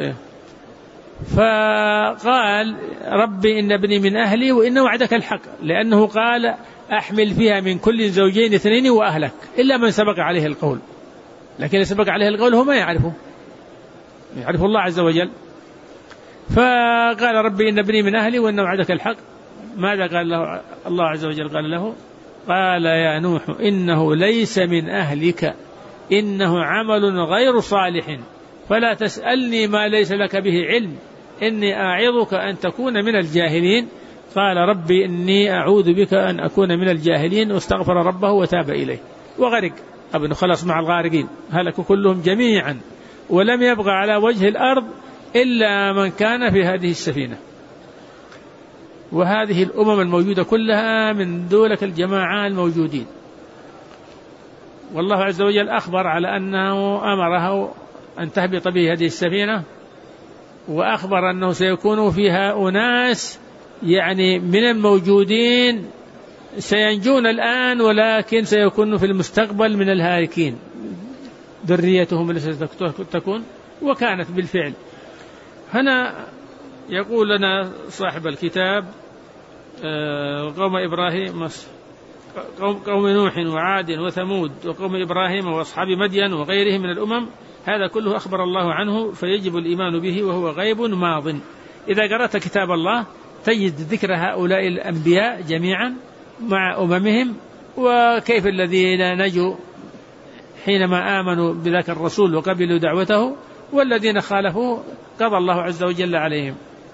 فقال ربي إن ابني من أهلي وإن وعدك الحق، لأنه قال أحمل فيها من كل زوجين 2 وأهلك إلا من سبق عليه القول، لكن سبق عليه القول هو ما يعرفه الله عز وجل. فقال ربي إن ابني من أهلي وإن وعدك الحق. ماذا قال له الله عز وجل؟ قال له قال يا نوح إنه ليس من أهلك إنه عمل غير صالح فلا تسألني ما ليس لك به علم إني أعظك أن تكون من الجاهلين. قال ربي إني أعوذ بك أن أكون من الجاهلين، واستغفر ربه وتاب إليه وغرق. ابن خلص مع الغارقين، هلكوا كلهم جميعا، ولم يبقى على وجه الأرض إلا من كان في هذه السفينة. وهذه الأمم الموجودة كلها من دولك الجماعة الموجودين. والله عز وجل أخبر على أنه أمره أن تهبط به هذه السفينة، وأخبر أنه سيكون فيها أناس يعني من الموجودين سينجون الآن، ولكن سيكون في المستقبل من الهالكين ذريتهم التي ستكون، وكانت بالفعل. هنا يقول لنا صاحب الكتاب قوم إبراهيم قوم نوح وعاد وثمود وقوم إبراهيم وأصحاب مدين وغيرهم من الأمم، هذا كله أخبر الله عنه فيجب الإيمان به وهو غيب ماض. إذا قرأت كتاب الله تجد ذكر هؤلاء الأنبياء جميعا مع أممهم، وكيف الذين نجوا حينما آمنوا بذاك الرسول وقبلوا دعوته، والذين خالفوا قضى الله عز وجل عليهم.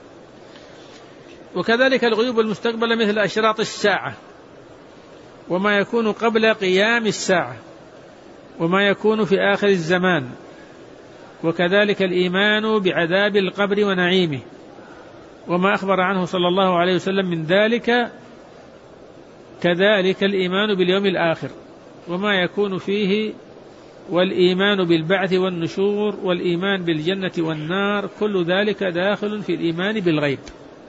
وكذلك الغيوب المستقبلة مثل أشراط الساعة وما يكون قبل قيام الساعة وما يكون في آخر الزمان، وكذلك الإيمان بعذاب القبر ونعيمه وما أخبر عنه صلى الله عليه وسلم من ذلك، كذلك الإيمان باليوم الآخر وما يكون فيه، والإيمان بالبعث والنشور والإيمان بالجنة والنار، كل ذلك داخل في الإيمان بالغيب.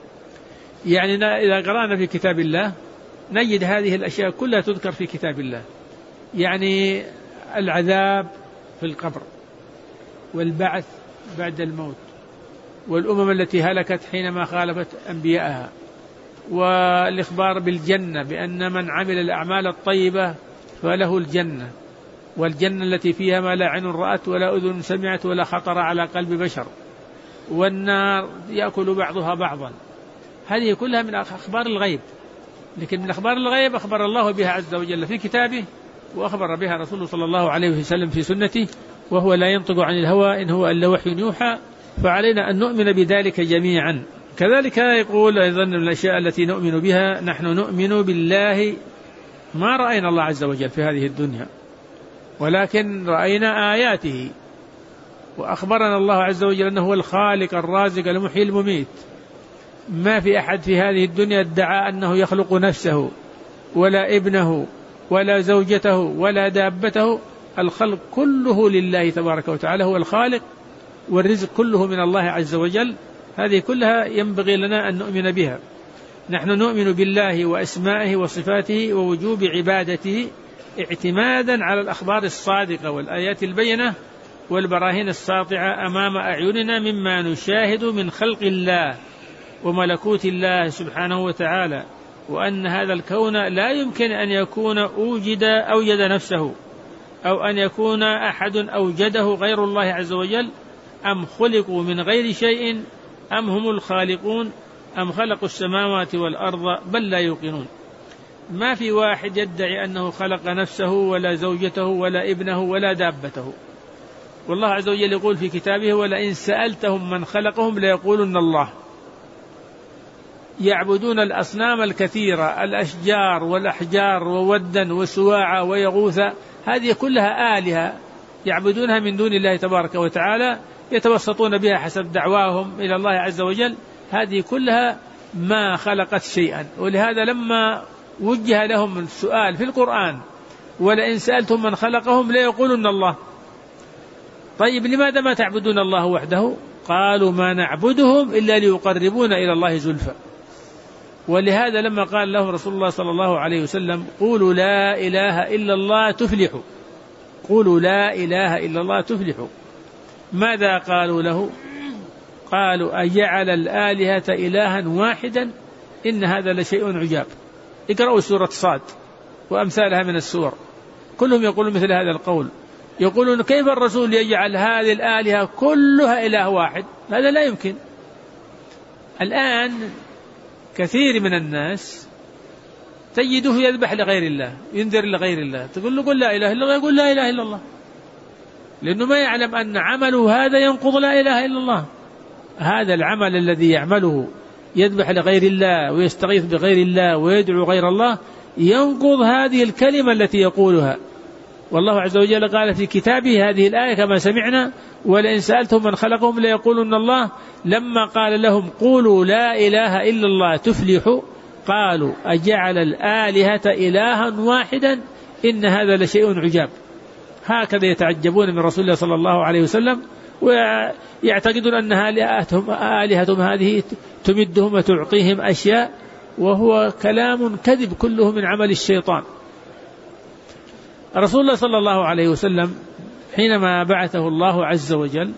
يعني إذا قرأنا في كتاب الله نجد هذه الأشياء كلها تذكر في كتاب الله، يعني العذاب في القبر والبعث بعد الموت والأمم التي هلكت حينما خالفت أنبياءها، والإخبار بالجنة بأن من عمل الأعمال الطيبة فله الجنة، والجنة التي فيها ما لا عين رأت ولا أذن سمعت ولا خطر على قلب بشر، والنار يأكل بعضها بعضا. هذه كلها من أخبار الغيب، لكن من أخبار الغيب أخبر الله بها عز وجل في كتابه، وأخبر بها رسوله صلى الله عليه وسلم في سنته، وهو لا ينطق عن الهوى إن هو إلا وحي يوحى، فعلينا أن نؤمن بذلك جميعا. كذلك يقول أيضا من الأشياء التي نؤمن بها، نحن نؤمن بالله ما رأينا الله عز وجل في هذه الدنيا، ولكن رأينا آياته، وأخبرنا الله عز وجل أنه هو الخالق الرازق المحيي المميت. ما في أحد في هذه الدنيا ادعى أنه يخلق نفسه ولا ابنه ولا زوجته ولا دابته، الخلق كله لله تبارك وتعالى، هو الخالق، والرزق كله من الله عز وجل. هذه كلها ينبغي لنا أن نؤمن بها. نحن نؤمن بالله وأسمائه وصفاته ووجوب عبادته اعتمادا على الأخبار الصادقة والآيات البينة والبراهين الساطعة أمام أعيننا مما نشاهد من خلق الله وملكوت الله سبحانه وتعالى، وأن هذا الكون لا يمكن أن يكون أوجد نفسه، أو أن يكون أحد أوجده غير الله عز وجل، أم خلقوا من غير شيء أم هم الخالقون أم خلقوا السماوات والأرض بل لا يوقنون. ما في واحد يدعي أنه خلق نفسه ولا زوجته ولا ابنه ولا دابته. والله عز وجل يقول في كتابه: ولئن سألتهم من خلقهم ليقولن الله. يعبدون الأصنام الكثيرة، الأشجار والأحجار وودا وسواعا ويغوث، هذه كلها آلهة يعبدونها من دون الله تبارك وتعالى، يتوسطون بها حسب دعواهم إلى الله عز وجل. هذه كلها ما خلقت شيئا، ولهذا لما وجه لهم السؤال في القرآن: ولئن سألتم من خلقهم ليقولن الله. طيب لماذا ما تعبدون الله وحده؟ قالوا: ما نعبدهم إلا ليقربونا إلى الله زلفى. ولهذا لما قال له رسول الله صلى الله عليه وسلم: قولوا لا إله إلا الله تفلحوا، قولوا لا إله إلا الله تفلحوا، ماذا قالوا له؟ قالوا: أجعل الآلهة إلها واحدا إن هذا لشيء عجاب. اقرأوا سورة صاد وأمثالها من السور، كلهم يقولون مثل هذا القول، يقولون: كيف الرسول يجعل هذه الآلهة كلها إله واحد؟ هذا لا يمكن. الآن كثير من الناس تجده يذبح لغير الله، ينذر لغير الله، تقول له: قل لا إله إلا الله، يقول لا إله إلا الله، لأنه ما يعلم أن عمله هذا ينقض لا إله إلا الله. هذا العمل الذي يعمله يذبح لغير الله ويستغيث بغير الله ويدعو غير الله ينقض هذه الكلمة التي يقولها، والله عز وجل قال في كتابه هذه الآية كما سمعنا: ولئن سألتهم من خلقهم ليقولن الله. لما قال لهم: قولوا لا إله إلا الله تفلحوا، قالوا: أجعل الآلهة إلها واحدا إن هذا لشيء عجاب. هكذا يتعجبون من رسول الله صلى الله عليه وسلم، ويعتقدون أن آلهتهم هذه تمدهم وتعطيهم أشياء، وهو كلام كذب كله من عمل الشيطان. رسول الله صلى الله عليه وسلم حينما بعثه الله عز وجل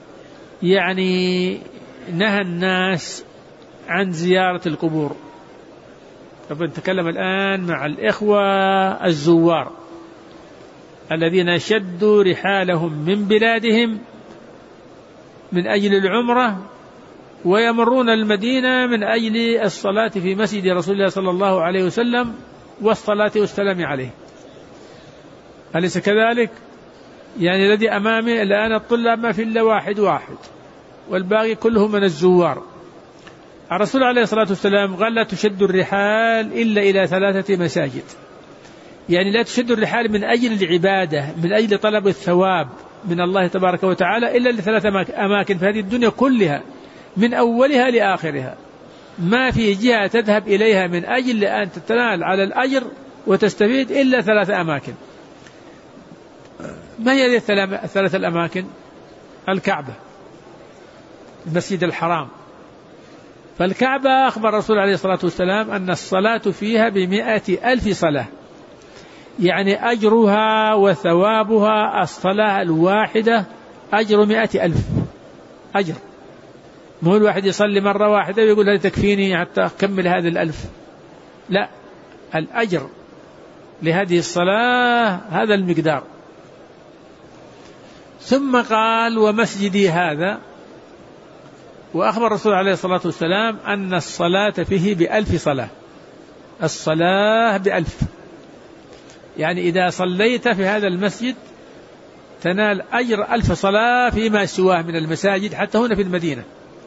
نهى الناس عن زيارة القبور. طب نتكلم الآن مع الإخوة الزوار الذين شدوا رحالهم من بلادهم من أجل العمرة ويمرون المدينة من أجل الصلاة في مسجد رسول الله صلى الله عليه وسلم والصلاة والسلام عليه. أليس كذلك؟ الذي أمامي الآن الطلاب ما في إلا واحد والباقي كلهم من الزوار. الرسول عليه الصلاة والسلام قال: لا تشد الرحال إلا إلى 3 مساجد. لا تشد الرحال من أجل العبادة، من أجل طلب الثواب من الله تبارك وتعالى، إلا ل3 أماكن في هذه الدنيا كلها من أولها لآخرها. ما في جهة تذهب إليها من أجل أن تتنال على الأجر وتستفيد إلا 3 أماكن. ما هي 3 الأماكن؟ الكعبة، المسجد الحرام. فالكعبة أخبر الرسول عليه الصلاة والسلام أن الصلاة فيها ب100,000 صلاة، أجرها وثوابها الصلاة الواحدة أجر 100,000 أجر. مو الواحد يصلي مرة واحدة ويقول هذه تكفيني حتى أكمل هذه 1000، لا، الأجر لهذه الصلاة هذا المقدار. ثم قال: ومسجدي هذا. وأخبر الرسول عليه الصلاة والسلام أن الصلاة فيه ب1000 صلاة، الصلاة ب1000. إذا صليت في هذا المسجد تنال أجر 1000 صلاة فيما سواه من المساجد حتى هنا في المدينة.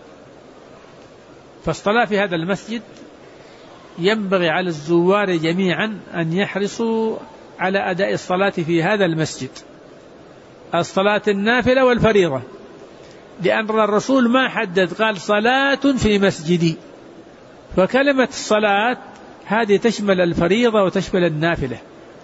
فالصلاة في هذا المسجد ينبغي على الزوار جميعا أن يحرصوا على أداء الصلاة في هذا المسجد، الصلاة النافلة والفريضة، لأن الرسول ما حدد، قال: صلاة في مسجدي. فكلمة الصلاة هذه تشمل الفريضة وتشمل النافلة.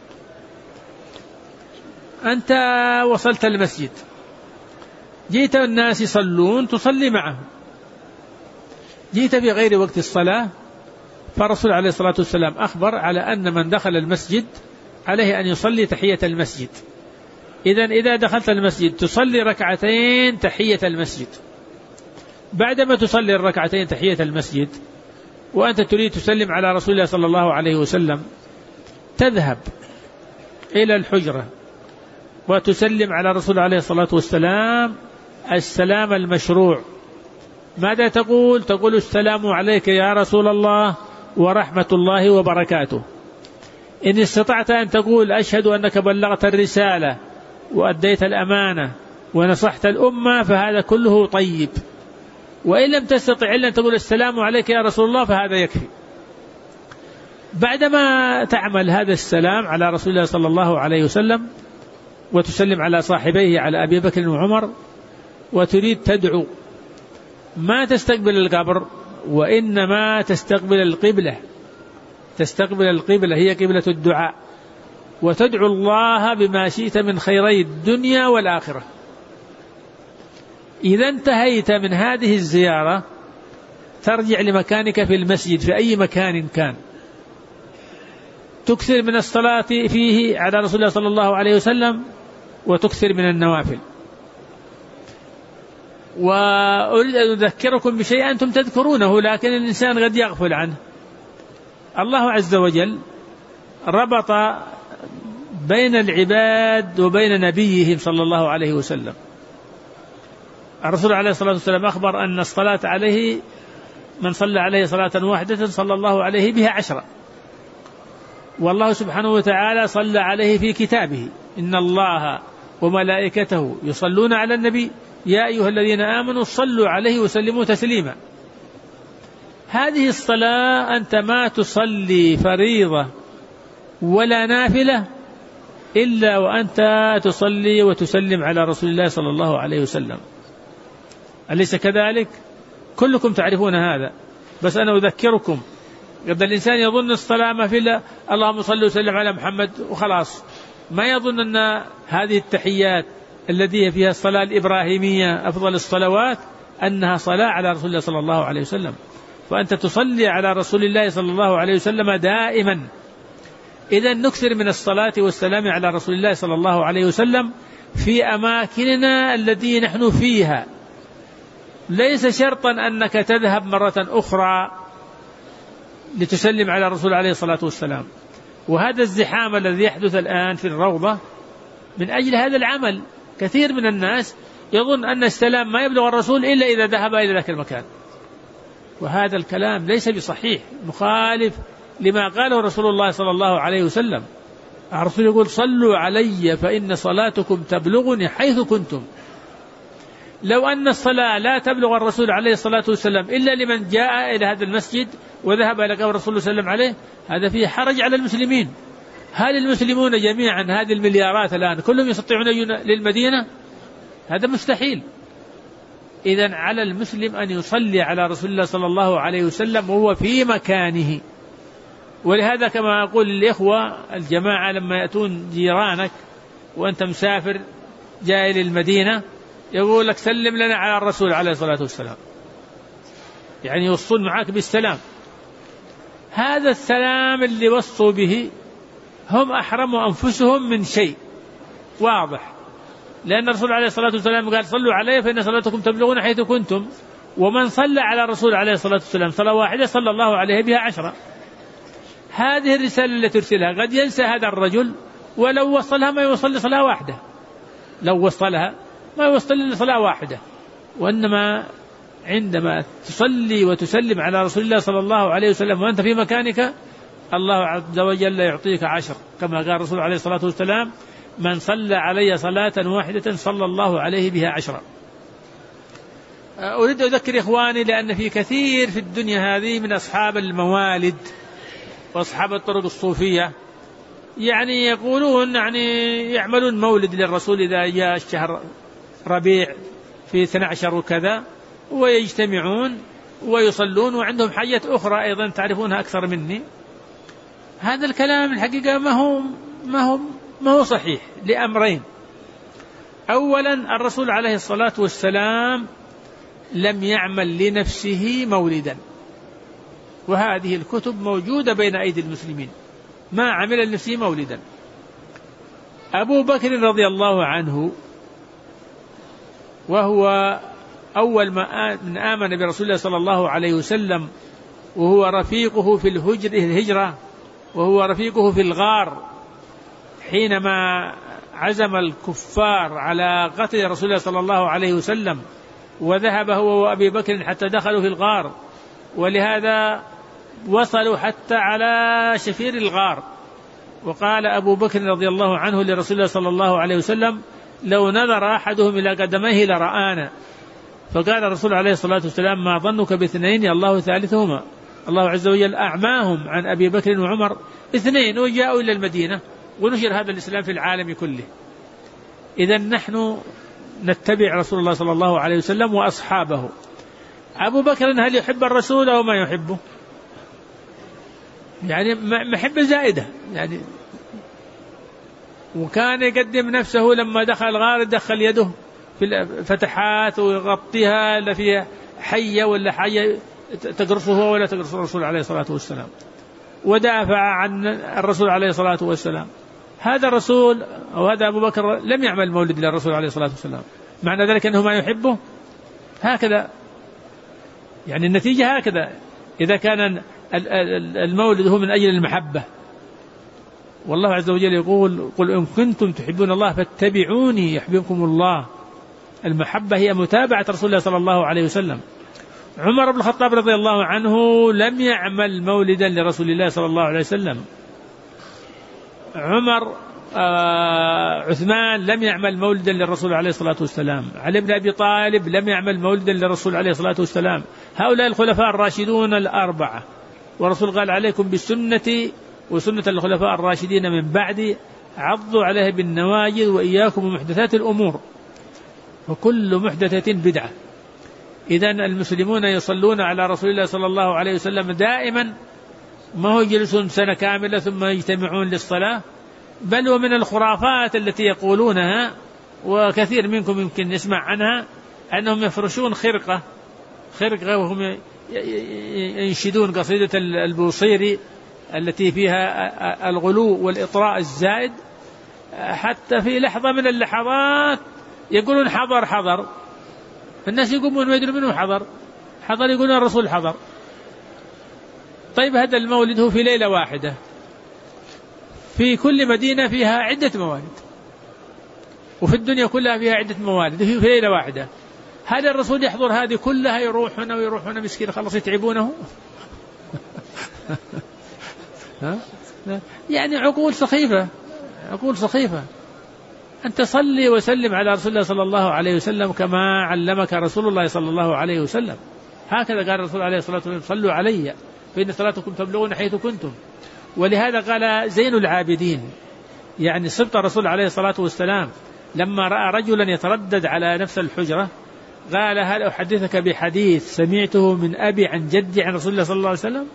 أنت وصلت المسجد، جئت الناس يصلون تصلي معهم، جئت في غير وقت الصلاة، فالرسول عليه الصلاة والسلام أخبر على أن من دخل المسجد عليه أن يصلي تحية المسجد. إذا دخلت المسجد تصلي 2 تحية المسجد. بعدما تصلي 2 تحية المسجد وأنت تريد تسلم على رسول الله صلى الله عليه وسلم، تذهب إلى الحجرة وتسلم على رسول عليه الصلاة والسلام السلام المشروع. ماذا تقول؟ تقول: السلام عليك يا رسول الله ورحمة الله وبركاته. إن استطعت أن تقول: أشهد أنك بلغت الرسالة وأديت الأمانة ونصحت الأمة، فهذا كله طيب. وإن لم تستطع إلا أن تقول: السلام عليك يا رسول الله، فهذا يكفي. بعدما تعمل هذا السلام على رسول الله صلى الله عليه وسلم وتسلم على صاحبيه، على أبي بكر وعمر، وتريد تدعو، ما تستقبل القبر وإنما تستقبل القبلة، تستقبل القبلة، هي قبلة الدعاء، وتدعو الله بما شئت من خيري الدنيا والآخرة. إذا انتهيت من هذه الزيارة ترجع لمكانك في المسجد في أي مكان كان، تكثر من الصلاة فيه على رسول الله صلى الله عليه وسلم وتكثر من النوافل. وأريد أن أذكركم بشيء أنتم تذكرونه لكن الإنسان قد يغفل عنه. الله عز وجل ربط بين العباد وبين نبيهم صلى الله عليه وسلم. الرسول عليه الصلاة والسلام أخبر أن الصلاة عليه من صلى عليه صلاة واحدة صلى الله عليه بها 10. والله سبحانه وتعالى صلى عليه في كتابه: إن الله وملائكته يصلون على النبي يا أيها الذين آمنوا صلوا عليه وسلموا تسليما. هذه الصلاة أنت ما تصلي فريضة ولا نافلة إلا وأنت تصلي وتسلم على رسول الله صلى الله عليه وسلم. أليس كذلك؟ كلكم تعرفون هذا، بس أنا أذكركم. قد الإنسان يظن الصلاة ما في إلا اللهم صل وسلم على محمد وخلاص، ما يظن أن هذه التحيات التي فيها الصلاة الإبراهيمية أفضل الصلوات أنها صلاة على رسول الله صلى الله عليه وسلم. فأنت تصلي على رسول الله صلى الله عليه وسلم دائما. إذن نكثر من الصلاة والسلام على رسول الله صلى الله عليه وسلم في أماكننا التي نحن فيها. ليس شرطا أنك تذهب مرة أخرى لتسلم على الرسول عليه الصلاة والسلام. وهذا الزحام الذي يحدث الآن في الروضة من أجل هذا العمل. كثير من الناس يظن أن السلام ما يبلغ الرسول إلا إذا ذهب إلى ذاك المكان، وهذا الكلام ليس بصحيح، مخالف لما قاله رسول الله صلى الله عليه وسلم. الرسول يقول صلوا علي فإن صلاتكم تبلغني حيث كنتم. لو أن الصلاة لا تبلغ الرسول عليه الصلاة والسلام إلا لمن جاء إلى هذا المسجد وذهب إلى قبر الرسول صلى الله عليه وسلم عليه، هذا فيه حرج على المسلمين. هل المسلمون جميعا هذه المليارات الآن كلهم يستطيعون للمدينة؟ هذا مستحيل. إذن على المسلم أن يصلي على رسول الله صلى الله عليه وسلم وهو في مكانه. ولهذا كما أقول للإخوة الجماعة لما يأتون جيرانك وأنت مسافر جاي للمدينة يقول لك سلم لنا على الرسول عليه الصلاة والسلام، يعني يوصون معك بالسلام. هذا السلام اللي وصوا به هم أحرموا أنفسهم من شيء واضح، لأن الرسول عليه الصلاة والسلام قال صلوا عليه فإن صلاتكم تبلغون حيث كنتم. ومن صلى على الرسول عليه الصلاة والسلام صلاة واحدة صلى الله عليه بها 10. هذه الرسالة التي ترسلها قد ينسى هذا الرجل، ولو وصلها ما يوصل لصلاة واحدة، لو وصلها ما يوصل لصلاة واحدة. وإنما عندما تصلي وتسلم على رسول الله صلى الله عليه وسلم وأنت في مكانك الله عز وجل يعطيك 10، كما قال الرسول عليه الصلاة والسلام من صلى علي صلاة واحدة صلى الله عليه بها 10. أريد أذكر إخواني لأن في كثير في الدنيا هذه من أصحاب الموالد وأصحاب الطرق الصوفية يعني يقولون يعني يعملون مولد للرسول إذا جاء الشهر ربيع في 12 وكذا، ويجتمعون ويصلون وعندهم حاجة أخرى أيضا تعرفونها أكثر مني. هذا الكلام الحقيقة ما هو صحيح لأمرين. أولا الرسول عليه الصلاة والسلام لم يعمل لنفسه مولدا، وهذه الكتب موجودة بين أيدي المسلمين، ما عمل لنفسه مولدا. أبو بكر رضي الله عنه وهو أول من آمن برسول الله صلى الله عليه وسلم، وهو رفيقه في الهجرة، وهو رفيقه في الغار حينما عزم الكفار على قتل رسول الله صلى الله عليه وسلم، وذهب هو وأبي بكر حتى دخلوا في الغار، ولهذا وصلوا حتى على شفير الغار. وقال أبو بكر رضي الله عنه لرسول الله صلى الله عليه وسلم لو نظر أحدهم إلى قدميه لرآنا. فقال الرسول عليه الصلاة والسلام ما ظنك باثنين الله ثالثهما. الله عز وجل أعماهم عن أبي بكر وعمر 2 وجاءوا إلى المدينة ونشر هذا الإسلام في العالم كله. إذن نحن نتبع رسول الله صلى الله عليه وسلم وأصحابه. أبو بكر هل يحب الرسول أو ما يحبه؟ يعني محبة زائدة يعني، وكان يقدم نفسه لما دخل الغار دخل يده في الفتحات ويغطيها لا فيها حية ولا حية تقرصه ولا تقرص الرسول عليه الصلاة والسلام، ودافع عن الرسول عليه الصلاة والسلام. هذا الرسول أو هذا أبو بكر لم يعمل مولد للرسول عليه الصلاة والسلام، معنى ذلك أنه ما يحبه؟ هكذا يعني النتيجة هكذا. إذا كان المولد هو من أجل المحبة، والله عز وجل يقول قل إن كنتم تحبون الله فاتبعوني يحببكم الله. المحبة هي متابعة رسول الله صلى الله عليه وسلم. عمر بن الخطاب رضي الله عنه لم يعمل مولدا لرسول الله صلى الله عليه وسلم. عثمان لم يعمل مولدا للرسول عليه الصلاة والسلام. علي بن أبي طالب لم يعمل مولدا للرسول عليه الصلاة والسلام. هؤلاء الخلفاء الراشدون 4، والرسول قال عليكم بسنتي وسنة الخلفاء الراشدين من بعد عضوا عليه بالنواجذ وإياكم ومحدثات الأمور وكل محدثة بدعة. إذن المسلمون يصلون على رسول الله صلى الله عليه وسلم دائما، ما هو يجلسون سنة كاملة ثم يجتمعون للصلاة، بل ومن الخرافات التي يقولونها وكثير منكم يمكن يسمع عنها أنهم يفرشون خرقة وهم ينشدون قصيدة البوصيري التي فيها الغلو والإطراء الزائد، حتى في لحظة من اللحظات يقولون حضر الناس يقومون ما يدرون منه حضر يقولون الرسول حضر. طيب هذا المولد هو في ليلة واحدة، في كل مدينة فيها عدة موالد، وفي الدنيا كلها فيها عدة موالد في ليلة واحدة. هذا الرسول يحضر هذه كلها، يروحون مسكين خلص يتعبونه يعني عقول سخيفة. أن تصلي وسلم على رسول الله صلى الله عليه وسلم كما علمك رسول الله صلى الله عليه وسلم. هكذا قال الرسول عليه الصلاة والسلام: صلوا علي فإن صلاتكم تبلغون حيث كنتم. ولهذا قال زين العابدين، يعني سبط الرسول عليه الصلاة والسلام لما رأى رجلا يتردد على نفس الحجرة قال: هل أحدثك بحديث سمعته من أبي عن جدي عن رسول الله صلى الله عليه وسلم؟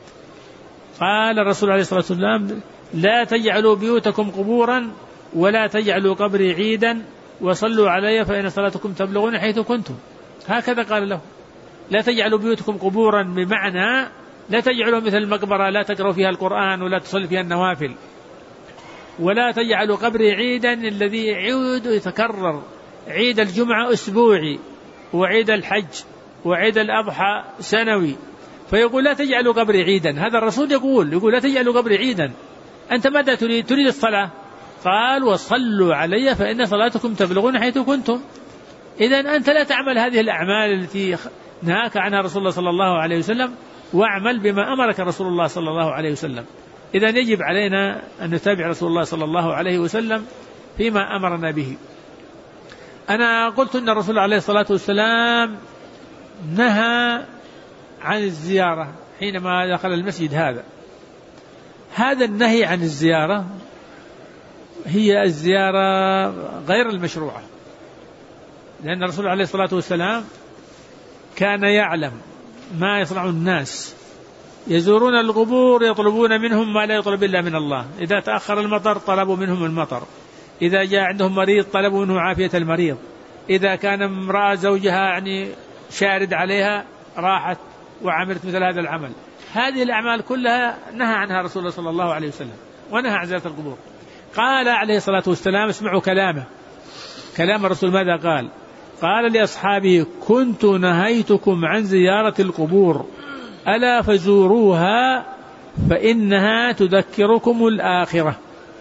قال الرسول عليه الصلاة والسلام: لا تجعلوا بيوتكم قبورا ولا تجعلوا قبري عيدا وصلوا علي فإن صلاتكم تبلغون حيث كنتم. هكذا قال له: لا تجعلوا بيوتكم قبورا، بمعنى لا تجعلوا مثل المقبرة لا تقرأوا فيها القرآن ولا تصلي فيها النوافل، ولا تجعلوا قبري عيدا الذي يعود يتكرر، عيد الجمعة أسبوعي وعيد الحج وعيد الأضحى سنوي، فيقول لا تجعلوا قبري عيدا. هذا الرسول يقول لا تجعلوا قبري عيدا. أنت ماذا تريد الصلاة؟ قال: وصلوا علي فإن صلاتكم تبلغون حيث كنتم. إذن أنت لا تعمل هذه الأعمال التي نهاك عنها رسول الله صلى الله عليه وسلم، واعمل بما أمرك رسول الله صلى الله عليه وسلم. إذن يجب علينا أن نتابع رسول الله صلى الله عليه وسلم فيما أمرنا به. أنا قلت أن الرسول عليه الصلاة والسلام نهى عن الزيارة حينما دخل المسجد هذا النهي عن الزيارة هي الزيارة غير المشروعة، لأن الرسول عليه الصلاة والسلام كان يعلم ما يصنع الناس، يزورون القبور يطلبون منهم ما لا يطلب إلا من الله. إذا تأخر المطر طلبوا منهم المطر، إذا جاء عندهم مريض طلبوا منه عافية المريض، إذا كان امرأة زوجها شارد عليها راحت وعملت مثل هذا العمل. هذه الأعمال كلها نهى عنها رسول الله صلى الله عليه وسلم، ونهى عن زيارة القبور. قال عليه الصلاة والسلام: اسمعوا كلام الرسول ماذا قال؟ قال لأصحابه: كنت نهيتكم عن زيارة القبور ألا فزوروها فإنها تذكركم الآخرة.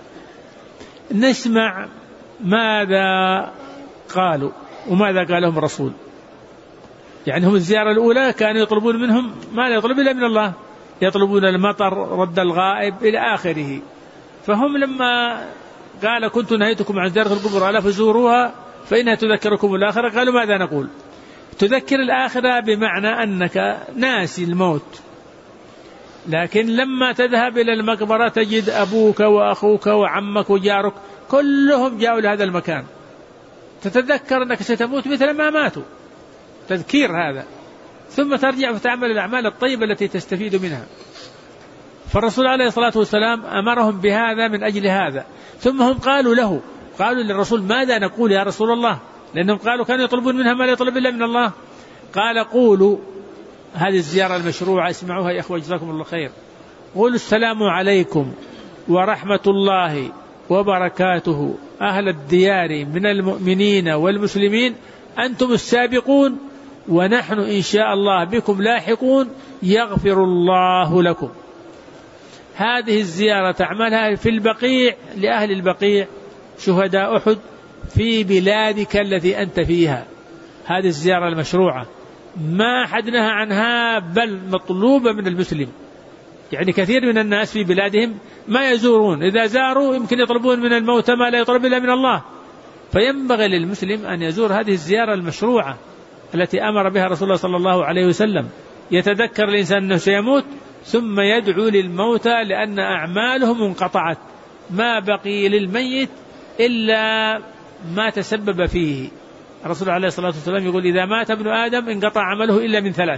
نسمع ماذا قالوا وماذا قال لهم الرسول. يعني هم الزيارة الأولى كانوا يطلبون منهم ما لا يطلب إلا من الله، يطلبون المطر، رد الغائب، إلى آخره. فهم لما قال: كنت نهيتكم عن زيارة القبور ألا فزوروها فإنها تذكركم الآخرة، قالوا: ماذا نقول؟ تذكر الآخرة بمعنى أنك ناسي الموت، لكن لما تذهب إلى المقبرة تجد أبوك وأخوك وعمك وجارك كلهم جاءوا لهذا المكان، تتذكر أنك ستموت مثل ما ماتوا، تذكير هذا، ثم ترجع وتعمل الأعمال الطيبة التي تستفيد منها. فالرسول عليه الصلاة والسلام أمرهم بهذا من أجل هذا. ثم هم قالوا للرسول: ماذا نقول يا رسول الله؟ لأنهم كانوا يطلبون منها ما لا يطلب إلا من الله. قال: قولوا هذه الزيارة المشروعة، اسمعوها يا أخوة جزاكم الله خير، قولوا: السلام عليكم ورحمة الله وبركاته أهل الديار من المؤمنين والمسلمين، أنتم السابقون ونحن إن شاء الله بكم لاحقون، يغفر الله لكم. هذه الزيارة تعملها في البقيع لأهل البقيع شهداء أحد في بلادك التي أنت فيها. هذه الزيارة المشروعة ما أحد نهى عنها، بل مطلوبة من المسلم. يعني كثير من الناس في بلادهم ما يزورون، إذا زاروا يمكن يطلبون من الموتى ما لا يطلب إلا من الله. فينبغي للمسلم أن يزور هذه الزيارة المشروعة التي أمر بها رسول الله صلى الله عليه وسلم. يتذكر الإنسان أنه سيموت ثم يدعو للموتى لأن أعمالهم انقطعت، ما بقي للميت إلا ما تسبب فيه. الرسول عليه الصلاة والسلام يقول إذا مات ابن آدم انقطع عمله إلا من ثلاث: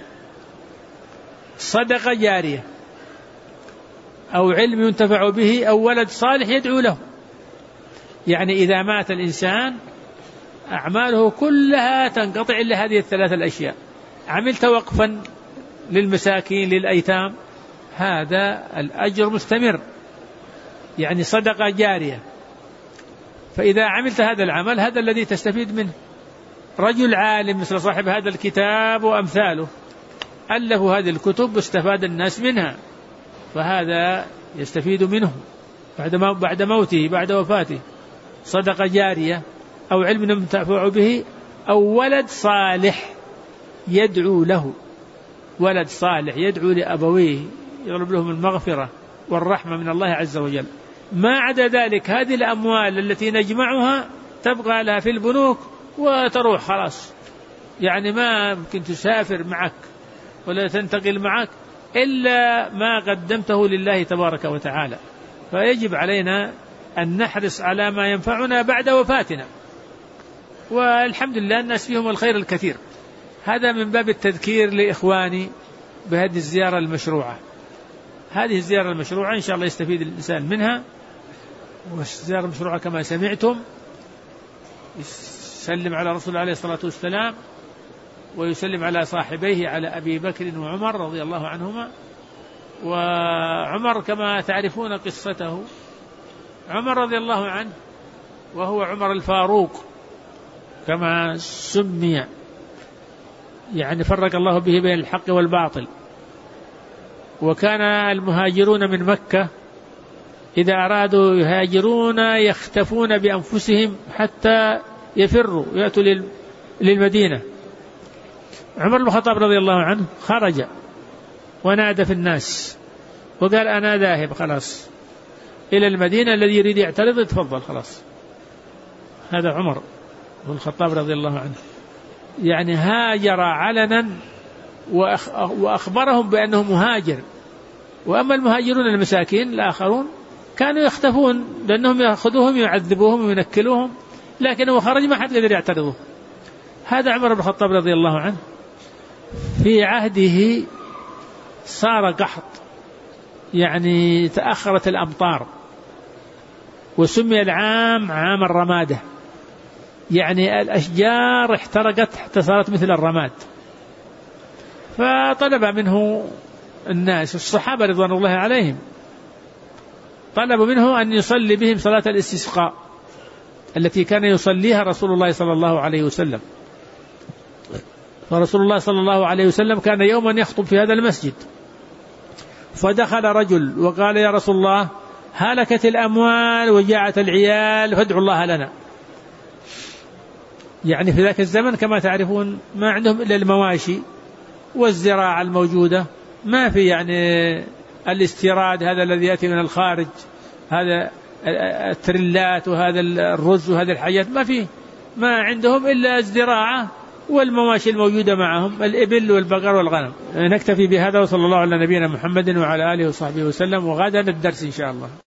صدقة جارية، أو علم ينتفع به، أو ولد صالح يدعو له. يعني إذا مات الإنسان أعماله كلها تنقطع إلا هذه الثلاث الأشياء. عملت وقفا للمساكين للأيتام، هذا الأجر مستمر، يعني صدقة جارية. فإذا عملت هذا العمل هذا الذي تستفيد منه. رجل عالم مثل صاحب هذا الكتاب وأمثاله ألفوا هذه الكتب واستفاد الناس منها، فهذا يستفيد منه بعد موته، بعد وفاته. صدقة جارية، أو علم ينتفع به، أو ولد صالح يدعو له. ولد صالح يدعو لأبويه يطلب لهم المغفرة والرحمة من الله عز وجل. ما عدا ذلك هذه الأموال التي نجمعها تبقى لها في البنوك وتروح خلاص. يعني ما يمكن تسافر معك ولا تنتقل معك إلا ما قدمته لله تبارك وتعالى. فيجب علينا أن نحرص على ما ينفعنا بعد وفاتنا، والحمد لله الناس فيهم الخير الكثير. هذا من باب التذكير لإخواني بهذه الزيارة المشروعة. هذه الزيارة المشروعة إن شاء الله يستفيد الإنسان منها، والزيارة المشروعة كما سمعتم يسلم على رسول عليه الصلاة والسلام، ويسلم على صاحبيه، على أبي بكر وعمر رضي الله عنهما. وعمر كما تعرفون قصته، عمر رضي الله عنه وهو عمر الفاروق كما سمي، يعني فرق الله به بين الحق والباطل. وكان المهاجرون من مكة إذا أرادوا يهاجرون يختفون بأنفسهم حتى يفروا يأتوا للمدينة. عمر بن الخطاب رضي الله عنه خرج ونادى في الناس وقال أنا ذاهب خلاص إلى المدينة، الذي يريد يعترض يتفضل خلاص. هذا عمر بن الخطاب رضي الله عنه، يعني هاجر علنا وأخبرهم بأنه مهاجر. وأما المهاجرون المساكين الآخرون كانوا يختفون لأنهم يأخذوهم يعذبوهم وينكلوهم، لكنه خرج ما حد قدر يعترضه. هذا عمر بن الخطاب رضي الله عنه في عهده صار قحط، يعني تأخرت الأمطار، وسمي العام عام الرمادة، يعني الأشجار احترقت حتى صارت مثل الرماد. فطلب منه الناس الصحابة رضوان الله عليهم، طلبوا منه أن يصلي بهم صلاة الاستسقاء التي كان يصليها رسول الله صلى الله عليه وسلم. فرسول الله صلى الله عليه وسلم كان يوما يخطب في هذا المسجد، فدخل رجل وقال يا رسول الله هلكت الأموال وجاعت العيال فادعوا الله لنا. يعني في ذاك الزمن كما تعرفون ما عندهم إلا المواشي والزراعة الموجودة، ما في يعني الاستيراد هذا الذي يأتي من الخارج، هذا التريلات وهذا الرز وهذه الحاجات ما عندهم إلا الزراعة والمواشي الموجودة معهم الإبل والبقر والغنم. نكتفي بهذا، وصلى الله على نبينا محمد وعلى آله وصحبه وسلم، وغدا الدرس إن شاء الله.